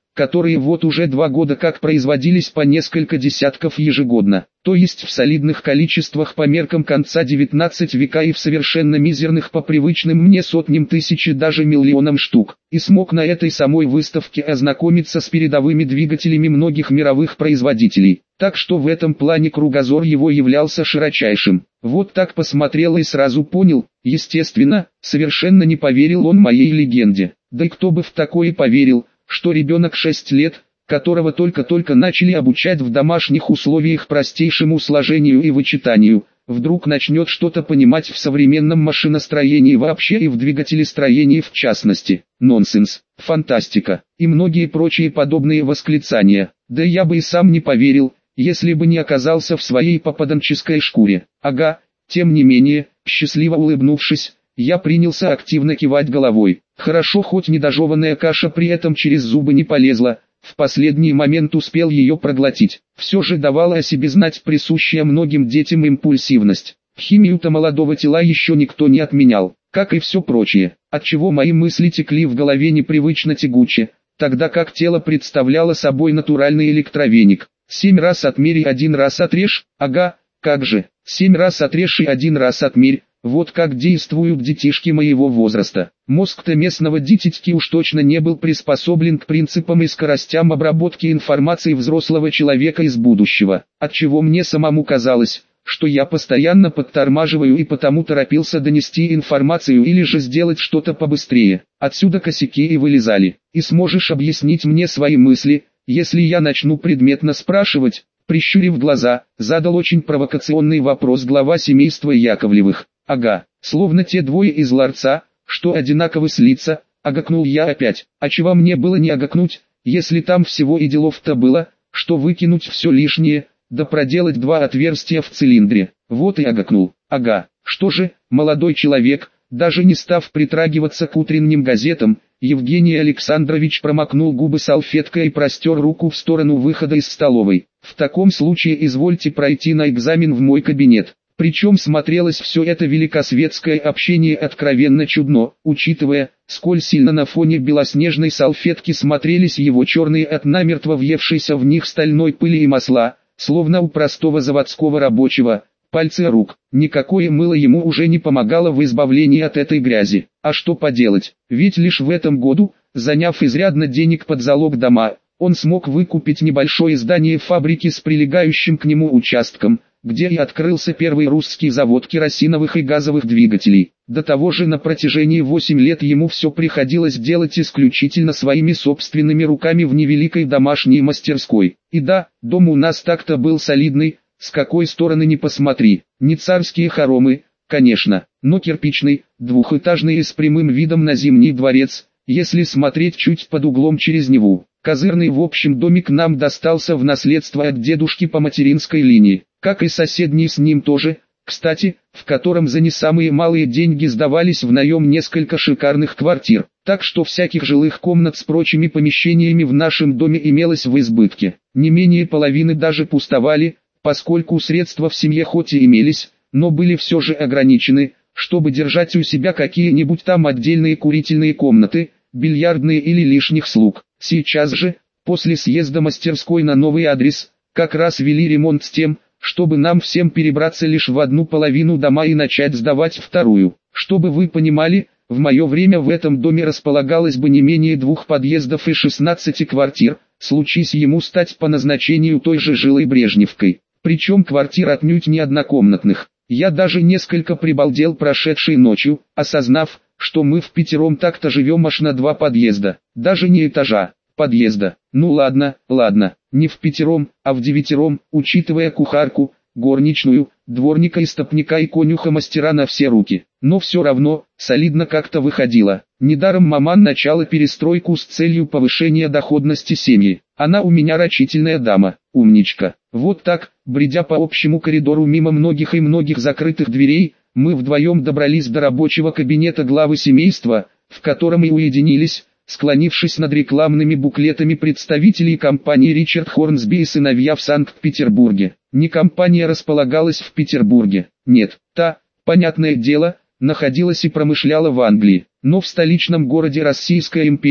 которые вот уже два года как производились по несколько десятков ежегодно, то есть в солидных количествах по меркам конца девятнадцатого века и в совершенно мизерных по привычным мне сотням тысяч и даже миллионам штук, и смог на этой самой выставке ознакомиться с передовыми двигателями многих мировых производителей, так что в этом плане кругозор его являлся широчайшим. Вот так посмотрел и сразу понял, естественно, совершенно не поверил он моей легенде, да и кто бы в такое поверил, что ребенок шесть лет, которого только-только начали обучать в домашних условиях простейшему сложению и вычитанию, вдруг начнет что-то понимать в современном машиностроении вообще и в двигателестроении в частности. Нонсенс, фантастика и многие прочие подобные восклицания. Да я бы и сам не поверил, если бы не оказался в своей попаданческой шкуре. Ага, тем не менее, счастливо улыбнувшись, я принялся активно кивать головой. Хорошо, хоть недожеванная каша при этом через зубы не полезла, в последний момент успел ее проглотить. Все же давала о себе знать присущая многим детям импульсивность. Химию-то молодого тела еще никто не отменял, как и все прочее, отчего мои мысли текли в голове непривычно тягуче, тогда как тело представляло собой натуральный электровеник. Семь раз отмерь и один раз отрежь, ага, как же, семь раз отрежь и один раз отмерь. Вот как действуют детишки моего возраста. Мозг-то местного дитятки уж точно не был приспособлен к принципам и скоростям обработки информации взрослого человека из будущего, отчего мне самому казалось, что я постоянно подтормаживаю и потому торопился донести информацию или же сделать что-то побыстрее. Отсюда косяки и вылезали. И сможешь объяснить мне свои мысли, если я начну предметно спрашивать? Прищурив глаза, задал очень провокационный вопрос глава семейства Яковлевых. Ага, словно те двое из ларца, что одинаково слиться, агакнул я опять. А чего мне было не агакнуть, если там всего и делов-то было, что выкинуть все лишнее, да проделать два отверстия в цилиндре. Вот и агакнул. Ага, что же, молодой человек, даже не став притрагиваться к утренним газетам, Евгений Александрович промокнул губы салфеткой и простер руку в сторону выхода из столовой. В таком случае извольте пройти на экзамен в мой кабинет. Причем смотрелось все это великосветское общение откровенно чудно, учитывая, сколь сильно на фоне белоснежной салфетки смотрелись его черные от намертво въевшейся в них стальной пыли и масла, словно у простого заводского рабочего, пальцы рук. Никакое мыло ему уже не помогало в избавлении от этой грязи. А что поделать, ведь лишь в этом году, заняв изрядно денег под залог дома, он смог выкупить небольшое здание фабрики с прилегающим к нему участком, где и открылся первый русский завод керосиновых и газовых двигателей. До того же на протяжении восьми лет ему все приходилось делать исключительно своими собственными руками в невеликой домашней мастерской. И да, дом у нас так-то был солидный, с какой стороны ни посмотри. Не царские хоромы, конечно, но кирпичный, двухэтажный и с прямым видом на Зимний дворец, если смотреть чуть под углом через Неву. Козырный в общем домик нам достался в наследство от дедушки по материнской линии, как и соседний с ним тоже, кстати, в котором за не самые малые деньги сдавались в наем несколько шикарных квартир, так что всяких жилых комнат с прочими помещениями в нашем доме имелось в избытке. Не менее половины даже пустовали, поскольку средства в семье хоть и имелись, но были все же ограничены, чтобы держать у себя какие-нибудь там отдельные курительные комнаты, бильярдные или лишних слуг. Сейчас же, после съезда мастерской на новый адрес, как раз вели ремонт с тем, чтобы нам всем перебраться лишь в одну половину дома и начать сдавать вторую. Чтобы вы понимали, в мое время в этом доме располагалось бы не менее двух подъездов и шестнадцати квартир, случись ему стать по назначению той же жилой Брежневкой. Причем квартир отнюдь не однокомнатных. Я даже несколько прибалдел прошедшей ночью, осознав, что мы в пятером так-то живем аж на два подъезда, даже не этажа, подъезда. Ну ладно, ладно, не в пятером, а в девятером, учитывая кухарку, горничную, дворника, истопника и конюха-мастера на все руки. Но все равно, солидно как-то выходило. Недаром маман начала перестройку с целью повышения доходности семьи. Она у меня рачительная дама, умничка. Вот так, бредя по общему коридору мимо многих и многих закрытых дверей, мы вдвоем добрались до рабочего кабинета главы семейства, в котором и уединились, склонившись над рекламными буклетами представителей компании Ричард Хорнсби и сыновья в Санкт-Петербурге. Не компания располагалась в Петербурге, нет, та, понятное дело, находилась и промышляла в Англии, но в столичном городе Российской империи,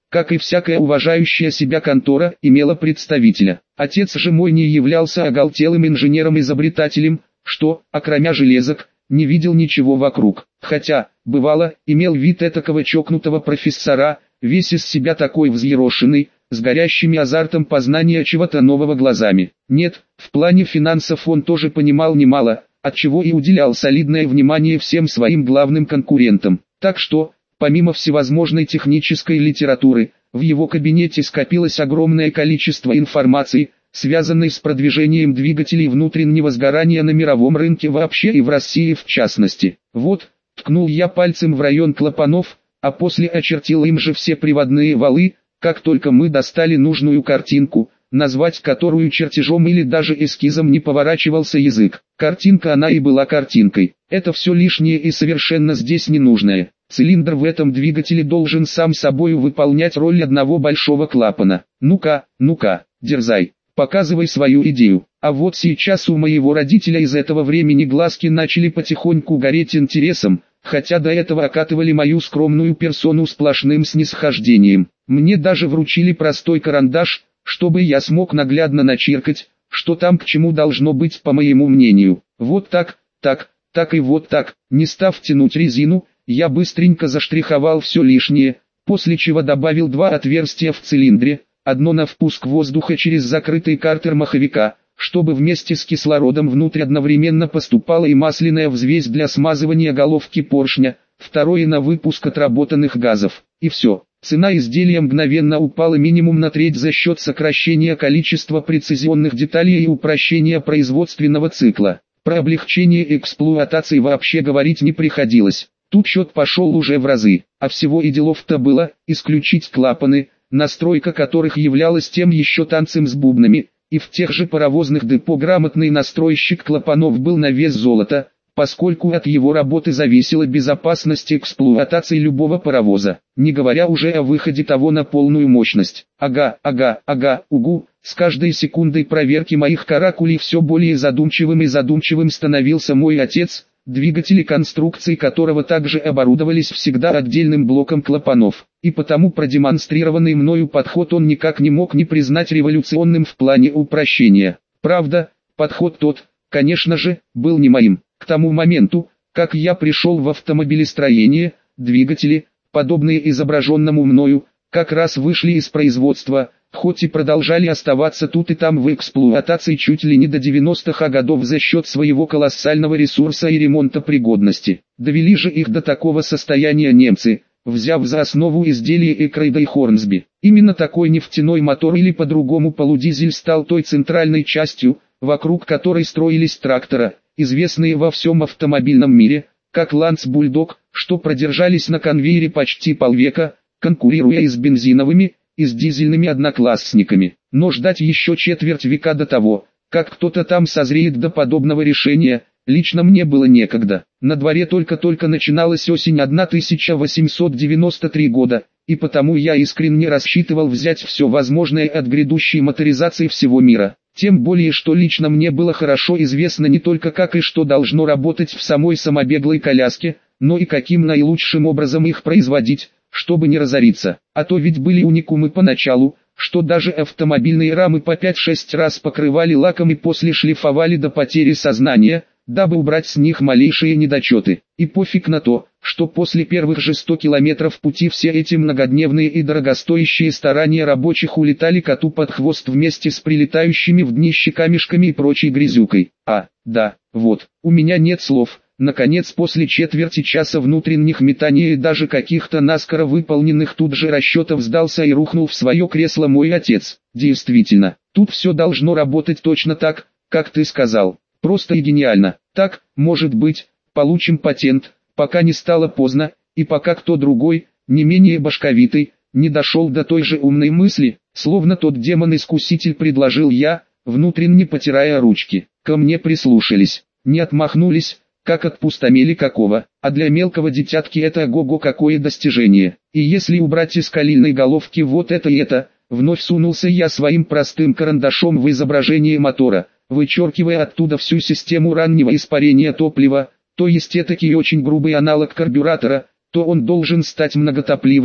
как и всякая уважающая себя контора, имела представителя. Отец же мой не являлся оголтелым инженером-изобретателем, что, окромя железок, не видел ничего вокруг. Хотя, бывало, имел вид этакого чокнутого профессора, весь из себя такой взъерошенный, с горящими азартом познания чего-то нового глазами. Нет, в плане финансов он тоже понимал немало, отчего и уделял солидное внимание всем своим главным конкурентам. Так что, помимо всевозможной технической литературы, в его кабинете скопилось огромное количество информации, связанной с продвижением двигателей внутреннего сгорания на мировом рынке вообще и в России в частности. Вот, ткнул я пальцем в район клапанов, а после очертил им же все приводные валы, как только мы достали нужную картинку, назвать которую чертежом или даже эскизом не поворачивался язык. Картинка она и была картинкой. Это все лишнее и совершенно здесь ненужное. Цилиндр в этом двигателе должен сам собою выполнять роль одного большого клапана. Ну-ка, ну-ка, дерзай, показывай свою идею. А вот сейчас у моего родителя из этого времени глазки начали потихоньку гореть интересом, хотя до этого окатывали мою скромную персону сплошным снисхождением. Мне даже вручили простой карандаш, чтобы я смог наглядно начеркать, что там к чему должно быть по моему мнению. Вот так, так, так и вот так. Не став тянуть резину, я быстренько заштриховал все лишнее, после чего добавил два отверстия в цилиндре, одно на впуск воздуха через закрытый картер маховика, чтобы вместе с кислородом внутрь одновременно поступала и масляная взвесь для смазывания головки поршня, второе на выпуск отработанных газов. И все. Цена изделия мгновенно упала минимум на треть за счет сокращения количества прецизионных деталей и упрощения производственного цикла. Про облегчение эксплуатации вообще говорить не приходилось. Тут счет пошел уже в разы, а всего и делов-то было, исключить клапаны, настройка которых являлась тем еще танцем с бубнами, и в тех же паровозных депо грамотный настройщик клапанов был на вес золота, поскольку от его работы зависела безопасность эксплуатации любого паровоза, не говоря уже о выходе того на полную мощность. Ага, ага, ага, угу, с каждой секундой проверки моих каракулей все более задумчивым и задумчивым становился мой отец, двигатели конструкции которого также оборудовались всегда отдельным блоком клапанов, и потому продемонстрированный мною подход он никак не мог не признать революционным в плане упрощения. Правда, подход тот, конечно же, был не моим. К тому моменту, как я пришел в автомобилестроение, двигатели, подобные изображенному мною, как раз вышли из производства, хоть и продолжали оставаться тут и там в эксплуатации чуть ли не до девяностых годов за счет своего колоссального ресурса и ремонта пригодности. Довели же их до такого состояния немцы, взяв за основу изделие Экрейда и Хорнсби. Именно такой нефтяной мотор или по-другому полудизель стал той центральной частью, вокруг которой строились трактора, известные во всем автомобильном мире, как Ланц Бульдог, что продержались на конвейере почти полвека, конкурируя и с бензиновыми, и с дизельными одноклассниками. Но ждать еще четверть века до того, как кто-то там созреет до подобного решения, лично мне было некогда. На дворе только-только начиналась осень тысяча восемьсот девяносто третьего года, и потому я искренне рассчитывал взять все возможное от грядущей моторизации всего мира. Тем более, что лично мне было хорошо известно не только как и что должно работать в самой самобеглой коляске, но и каким наилучшим образом их производить, чтобы не разориться. А то ведь были уникумы поначалу, что даже автомобильные рамы по пять-шесть раз покрывали лаком и после шлифовали до потери сознания, дабы убрать с них малейшие недочеты. И пофиг на то, что после первых же ста километров пути все эти многодневные и дорогостоящие старания рабочих улетали коту под хвост вместе с прилетающими в днище камешками и прочей грязюкой. А, да, вот, у меня нет слов. Наконец, после четверти часа внутренних метаний и даже каких-то наскоро выполненных тут же расчетов сдался и рухнул в свое кресло мой отец. Действительно, тут все должно работать точно так, как ты сказал. Просто и гениально. Так, может быть, получим патент, пока не стало поздно, и пока кто другой, не менее башковитый, не дошел до той же умной мысли, словно тот демон-искуситель предложил я, внутренне потирая ручки. Ко мне прислушались, не отмахнулись, как от пустомели какого, а для мелкого дитятки это ого-го какое достижение. И если убрать из калильной головки вот это и это, вновь сунулся я своим простым карандашом в изображение мотора, вычеркивая оттуда всю систему раннего испарения топлива, то есть этакий очень грубый аналог карбюратора, то он должен стать многотопливным,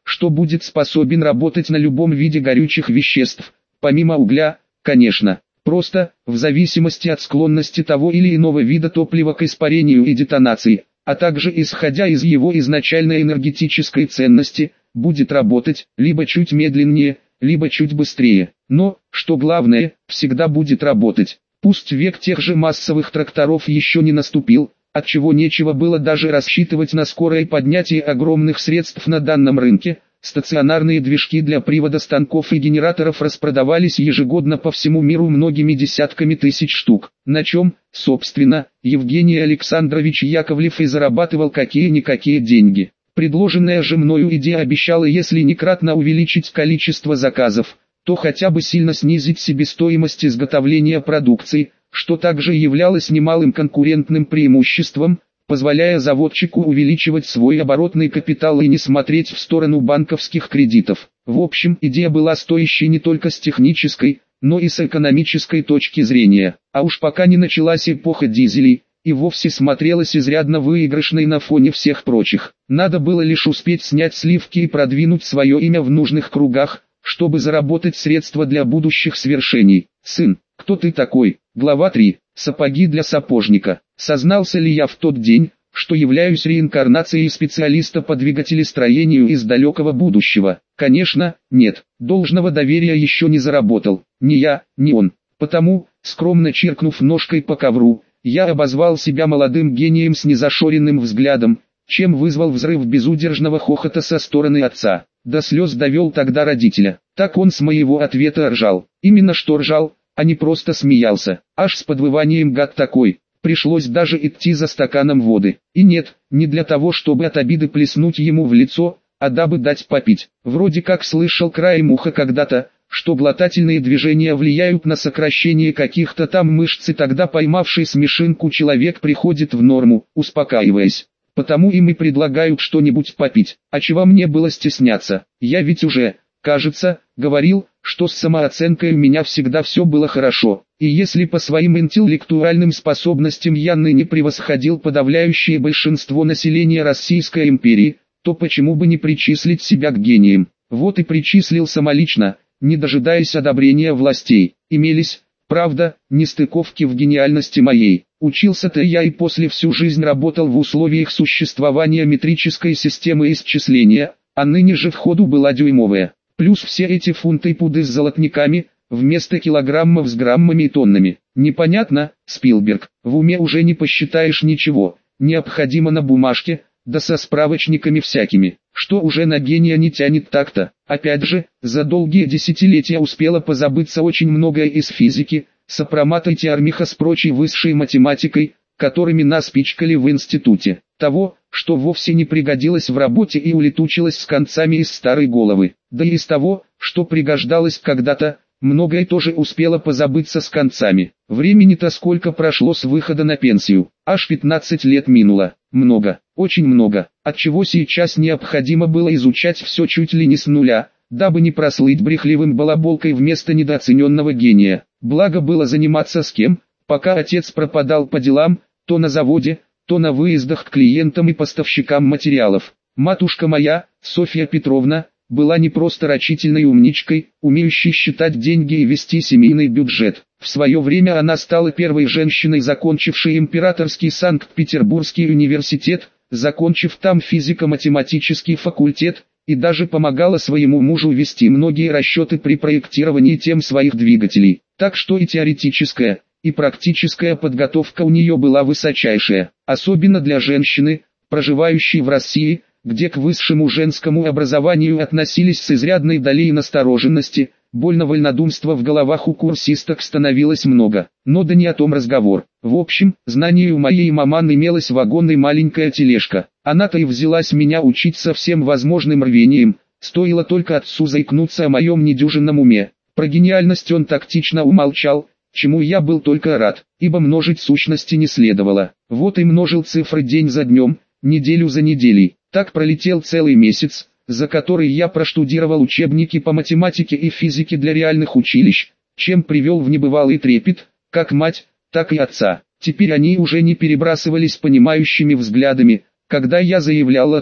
что будет способен работать на любом виде горючих веществ, помимо угля, конечно, просто, в зависимости от склонности того или иного вида топлива к испарению и детонации, а также исходя из его изначальной энергетической ценности, будет работать, либо чуть медленнее, либо чуть быстрее, но, что главное, всегда будет работать. Пусть век тех же массовых тракторов еще не наступил, отчего нечего было даже рассчитывать на скорое поднятие огромных средств на данном рынке, стационарные движки для привода станков и генераторов распродавались ежегодно по всему миру многими десятками тысяч штук, на чем, собственно, Евгений Александрович Яковлев и зарабатывал какие-никакие деньги. Предложенная же мною идея обещала, если не кратно увеличить количество заказов, то хотя бы сильно снизить себестоимость изготовления продукции, что также являлось немалым конкурентным преимуществом, позволяя заводчику увеличивать свой оборотный капитал и не смотреть в сторону банковских кредитов. В общем, идея была стоящей не только с технической, но и с экономической точки зрения. А уж пока не началась эпоха дизелей, и вовсе смотрелась изрядно выигрышной на фоне всех прочих. Надо было лишь успеть снять сливки и продвинуть свое имя в нужных кругах, чтобы заработать средства для будущих свершений. Сын, кто ты такой? Глава три. Сапоги для сапожника. Сознался ли я в тот день, что являюсь реинкарнацией специалиста по двигателестроению из далекого будущего? Конечно, нет. Должного доверия еще не заработал. Ни я, ни он. Потому, скромно чиркнув ножкой по ковру, я обозвал себя молодым гением с незашоренным взглядом, чем вызвал взрыв безудержного хохота со стороны отца. До слез довел тогда родителя. Так он с моего ответа ржал. Именно что ржал, а не просто смеялся. Аж с подвыванием гад такой. Пришлось даже идти за стаканом воды. И нет, не для того, чтобы от обиды плеснуть ему в лицо, а дабы дать попить. Вроде как слышал краем уха когда-то, что глотательные движения влияют на сокращение каких-то там мышц, и тогда поймавший смешинку человек приходит в норму, успокаиваясь. Потому им и предлагают что-нибудь попить. А чего мне было стесняться? Я ведь уже, кажется, говорил, что с самооценкой у меня всегда все было хорошо. И если по своим интеллектуальным способностям я ныне превосходил подавляющее большинство населения Российской империи, то почему бы не причислить себя к гениям? Вот и причислил самолично, не дожидаясь одобрения властей. Имелись, правда, нестыковки в гениальности моей. Учился-то я и после всю жизнь работал в условиях существования метрической системы исчисления, а ныне же в ходу была дюймовая. Плюс все эти фунты и пуды с золотниками, вместо килограммов с граммами и тоннами. Непонятно, Спилберг, в уме уже не посчитаешь ничего, необходимо на бумажке, да со справочниками всякими, что уже на гения не тянет так-то. Опять же, за долгие десятилетия успело позабыться очень многое из физики, сопромата Теормиха с прочей высшей математикой, которыми нас пичкали в институте. Того, что вовсе не пригодилось в работе и улетучилось с концами из старой головы. Да и из того, что пригождалось когда-то, многое тоже успело позабыться с концами. Времени-то сколько прошло с выхода на пенсию? Аж пятнадцать лет минуло. Много, очень много. Отчего сейчас необходимо было изучать все чуть ли не с нуля, дабы не прослыть брехливым балаболкой вместо недооцененного гения. Благо было заниматься с кем, пока отец пропадал по делам, то на заводе, то на выездах к клиентам и поставщикам материалов. Матушка моя, Софья Петровна, была не просто рачительной умничкой, умеющей считать деньги и вести семейный бюджет. В свое время она стала первой женщиной, закончившей Императорский Санкт-Петербургский университет, закончив там физико-математический факультет, и даже помогала своему мужу вести многие расчеты при проектировании тем своих двигателей. Так что и теоретическая, и практическая подготовка у нее была высочайшая, особенно для женщины, проживающей в России, где к высшему женскому образованию относились с изрядной долей настороженности. Больно вольнодумства в головах у курсисток становилось много, но да не о том разговор. В общем, знаний у моей маман имелась вагон и маленькая тележка. Она-то и взялась меня учить со всем возможным рвением, стоило только отцу заикнуться о моем недюжинном уме. Про гениальность он тактично умолчал, чему я был только рад, ибо множить сущности не следовало. Вот и множил цифры день за днем, неделю за неделей. Так пролетел целый месяц, за который я проштудировал учебники по математике и физике для реальных училищ, чем привел в небывалый трепет, как мать, так и отца. Теперь они уже не перебрасывались понимающими взглядами, когда я заявлял о том,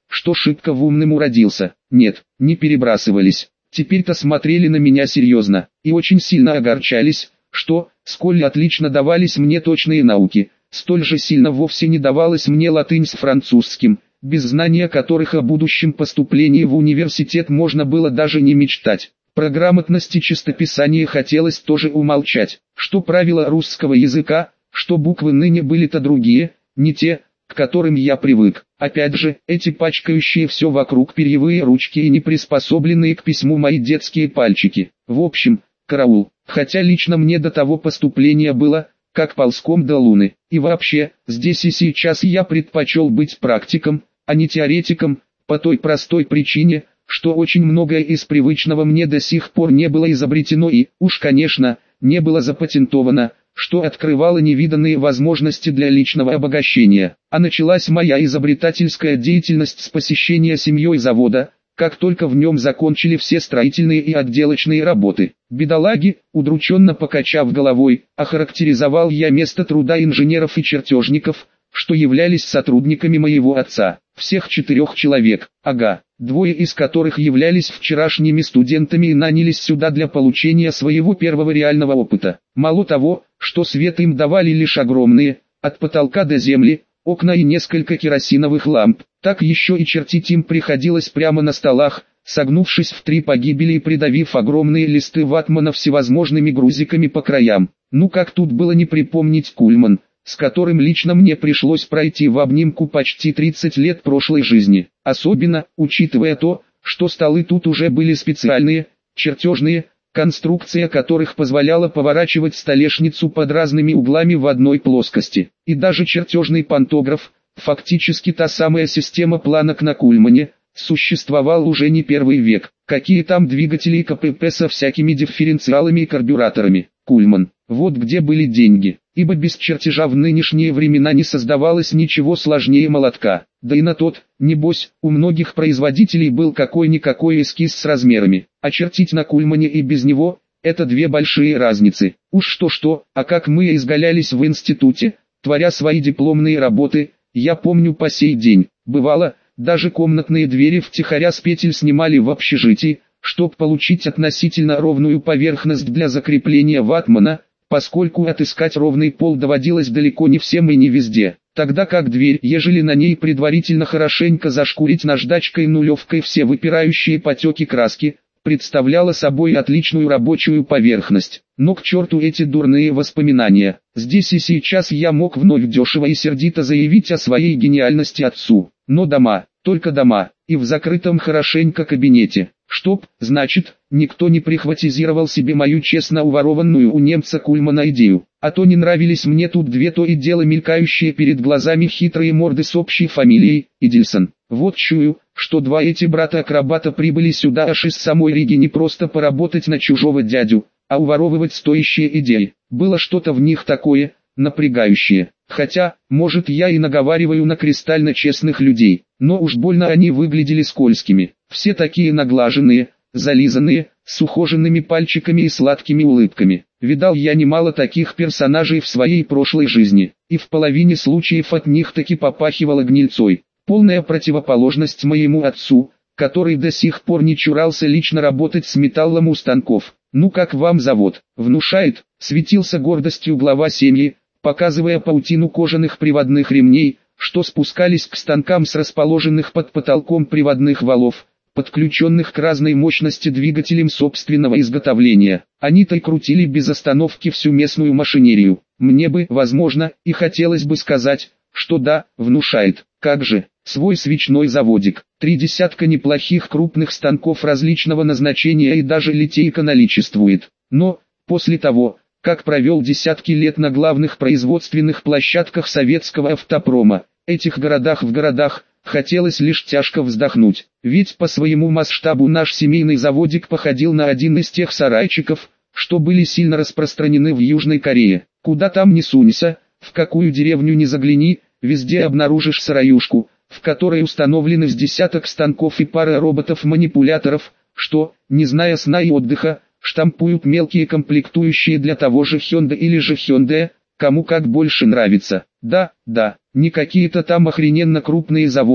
что шибко в умным уродился. Нет, не перебрасывались. Теперь-то смотрели на меня серьезно, и очень сильно огорчались, что, сколь отлично давались мне точные науки, столь же сильно вовсе не давалась мне латынь с французским, без знания которых о будущем поступлении в университет можно было даже не мечтать. Про грамотность и чистописание хотелось тоже умолчать, что правила русского языка, что буквы ныне были-то другие, не те, к которым я привык. Опять же, эти пачкающие все вокруг перьевые ручки и не приспособленные к письму мои детские пальчики. В общем, караул, хотя лично мне до того поступления было, как ползком до луны. И вообще, здесь и сейчас я предпочел быть практиком, а не теоретиком, по той простой причине, что очень многое из привычного мне до сих пор не было изобретено и, уж конечно, не было запатентовано, что открывало невиданные возможности для личного обогащения. А началась моя изобретательская деятельность с посещения семьей завода, как только в нем закончили все строительные и отделочные работы. Бедолаги, удрученно покачав головой, охарактеризовал я место труда инженеров и чертежников, что являлись сотрудниками моего отца. Всех четырех человек, ага, двое из которых являлись вчерашними студентами и нанялись сюда для получения своего первого реального опыта. Мало того, что свет им давали лишь огромные, от потолка до земли, окна и несколько керосиновых ламп, так еще и чертить им приходилось прямо на столах, согнувшись в три погибели и придавив огромные листы ватмана всевозможными грузиками по краям. Ну как тут было не припомнить Кульман, с которым лично мне пришлось пройти в обнимку почти тридцать лет прошлой жизни. Особенно, учитывая то, что столы тут уже были специальные, чертежные, конструкция которых позволяла поворачивать столешницу под разными углами в одной плоскости. И даже чертежный пантограф, фактически та самая система планок на Кульмане, существовал уже не первый век. Какие там двигатели и КПП со всякими дифференциалами и карбюраторами. Кульман, вот где были деньги, ибо без чертежа в нынешние времена не создавалось ничего сложнее молотка. Да и на тот, небось, у многих производителей был какой-никакой эскиз с размерами, а чертить на Кульмане и без него – это две большие разницы. Уж что-что, а как мы изгалялись в институте, творя свои дипломные работы, я помню по сей день. Бывало, даже комнатные двери втихаря с петель снимали в общежитии, чтобы получить относительно ровную поверхность для закрепления ватмана, поскольку отыскать ровный пол доводилось далеко не всем и не везде. Тогда как дверь, ежели на ней предварительно хорошенько зашкурить наждачкой-нулевкой все выпирающие потеки краски, представляла собой отличную рабочую поверхность. Но к черту эти дурные воспоминания. Здесь и сейчас я мог вновь дешево и сердито заявить о своей гениальности отцу. Но дома, только дома, и в закрытом хорошенько кабинете. Чтоб, значит, никто не прихватизировал себе мою честно уворованную у немца Кульмана идею. А то не нравились мне тут две то и дело мелькающие перед глазами хитрые морды с общей фамилией Идельсон. Вот чую, что два эти брата-акробата прибыли сюда аж из самой Риги не просто поработать на чужого дядю, а уворовывать стоящие идеи. Было что-то в них такое, напрягающее. Хотя, может, я и наговариваю на кристально честных людей, но уж больно они выглядели скользкими. Все такие наглаженные, зализанные, с ухоженными пальчиками и сладкими улыбками. Видал я немало таких персонажей в своей прошлой жизни, и в половине случаев от них таки попахивало гнильцой. Полная противоположность моему отцу, который до сих пор не чурался лично работать с металлом у станков. «Ну как вам завод?» «Внушает», светился гордостью глава семьи, показывая паутину кожаных приводных ремней, что спускались к станкам с расположенных под потолком приводных валов, подключенных к разной мощности двигателям собственного изготовления. Они-то и крутили без остановки всю местную машинерию. Мне бы, возможно, и хотелось бы сказать, что да, внушает. Как же, свой свечной заводик, три десятка неплохих крупных станков различного назначения и даже литейка наличествует. Но, после того, как провел десятки лет на главных производственных площадках советского автопрома, этих городах в городах, хотелось лишь тяжко вздохнуть. Ведь по своему масштабу наш семейный заводик походил на один из тех сарайчиков, что были сильно распространены в Южной Корее. Куда там ни сунься, в какую деревню ни загляни, везде обнаружишь сараюшку, в которой установлены с десяток станков и пара роботов-манипуляторов, что, не зная сна и отдыха, штампуют мелкие комплектующие для того же Hyundai или же Hyundai, кому как больше нравится. Да, да, не какие-то там охрененно крупные заводы,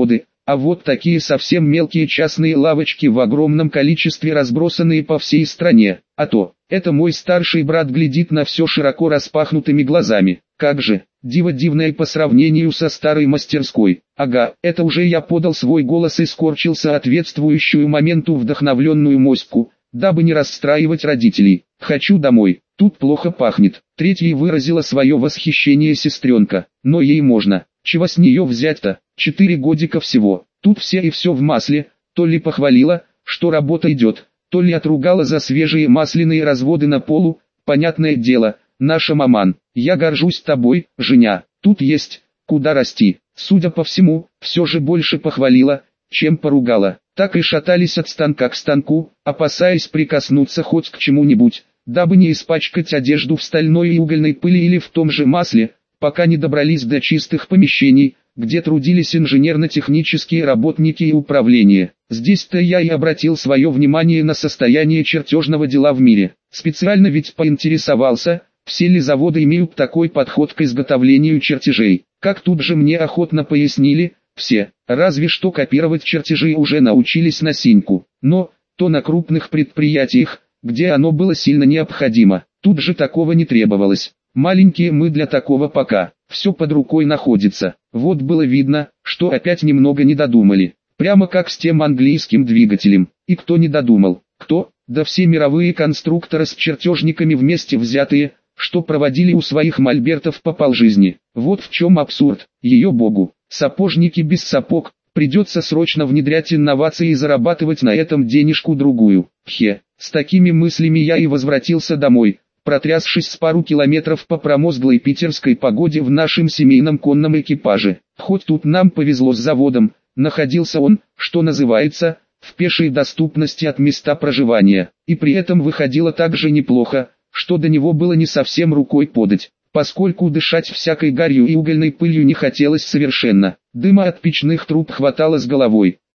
а вот такие совсем мелкие частные лавочки в огромном количестве, разбросанные по всей стране. А то, это мой старший брат глядит на все широко распахнутыми глазами. Как же, диво дивное по сравнению со старой мастерской. Ага, это уже я подал свой голос и скорчил соответствующую моменту вдохновленную моську, дабы не расстраивать родителей. Хочу домой, тут плохо пахнет. Третьей выразила свое восхищение сестренка, но ей можно. Чего с нее взять-то? Четыре годика всего. Тут все и все в масле, то ли похвалила, что работа идет, то ли отругала за свежие масляные разводы на полу. Понятное дело, наша маман. Я горжусь тобой, Женя. Тут есть куда расти. Судя по всему, все же больше похвалила, чем поругала. Так и шатались от станка к станку, опасаясь прикоснуться хоть к чему-нибудь, дабы не испачкать одежду в стальной и угольной пыли или в том же масле, пока не добрались до чистых помещений, где трудились инженерно-технические работники и управление. Здесь-то я и обратил свое внимание на состояние чертежного дела в мире. Специально ведь поинтересовался, все ли заводы имеют такой подход к изготовлению чертежей. Как тут же мне охотно пояснили, все, разве что копировать чертежи уже научились на синьку. Но, то на крупных предприятиях, где оно было сильно необходимо, тут же такого не требовалось. Маленькие мы для такого пока, все под рукой находится. Вот было видно, что опять немного не додумали. Прямо как с тем английским двигателем. И кто не додумал? Кто? Да все мировые конструкторы с чертежниками вместе взятые, что проводили у своих мольбертов по полжизни. Вот в чем абсурд, ее богу. Сапожники без сапог, придется срочно внедрять инновации и зарабатывать на этом денежку-другую. Хе, с такими мыслями я и возвратился домой, протрясшись с пару километров по промозглой питерской погоде в нашем семейном конном экипаже. Хоть тут нам повезло с заводом, находился он, что называется, в пешей доступности от места проживания, и при этом выходило так же неплохо, что до него было не совсем рукой подать, поскольку дышать всякой гарью и угольной пылью не хотелось совершенно. Дыма от печных труб хватало с головой.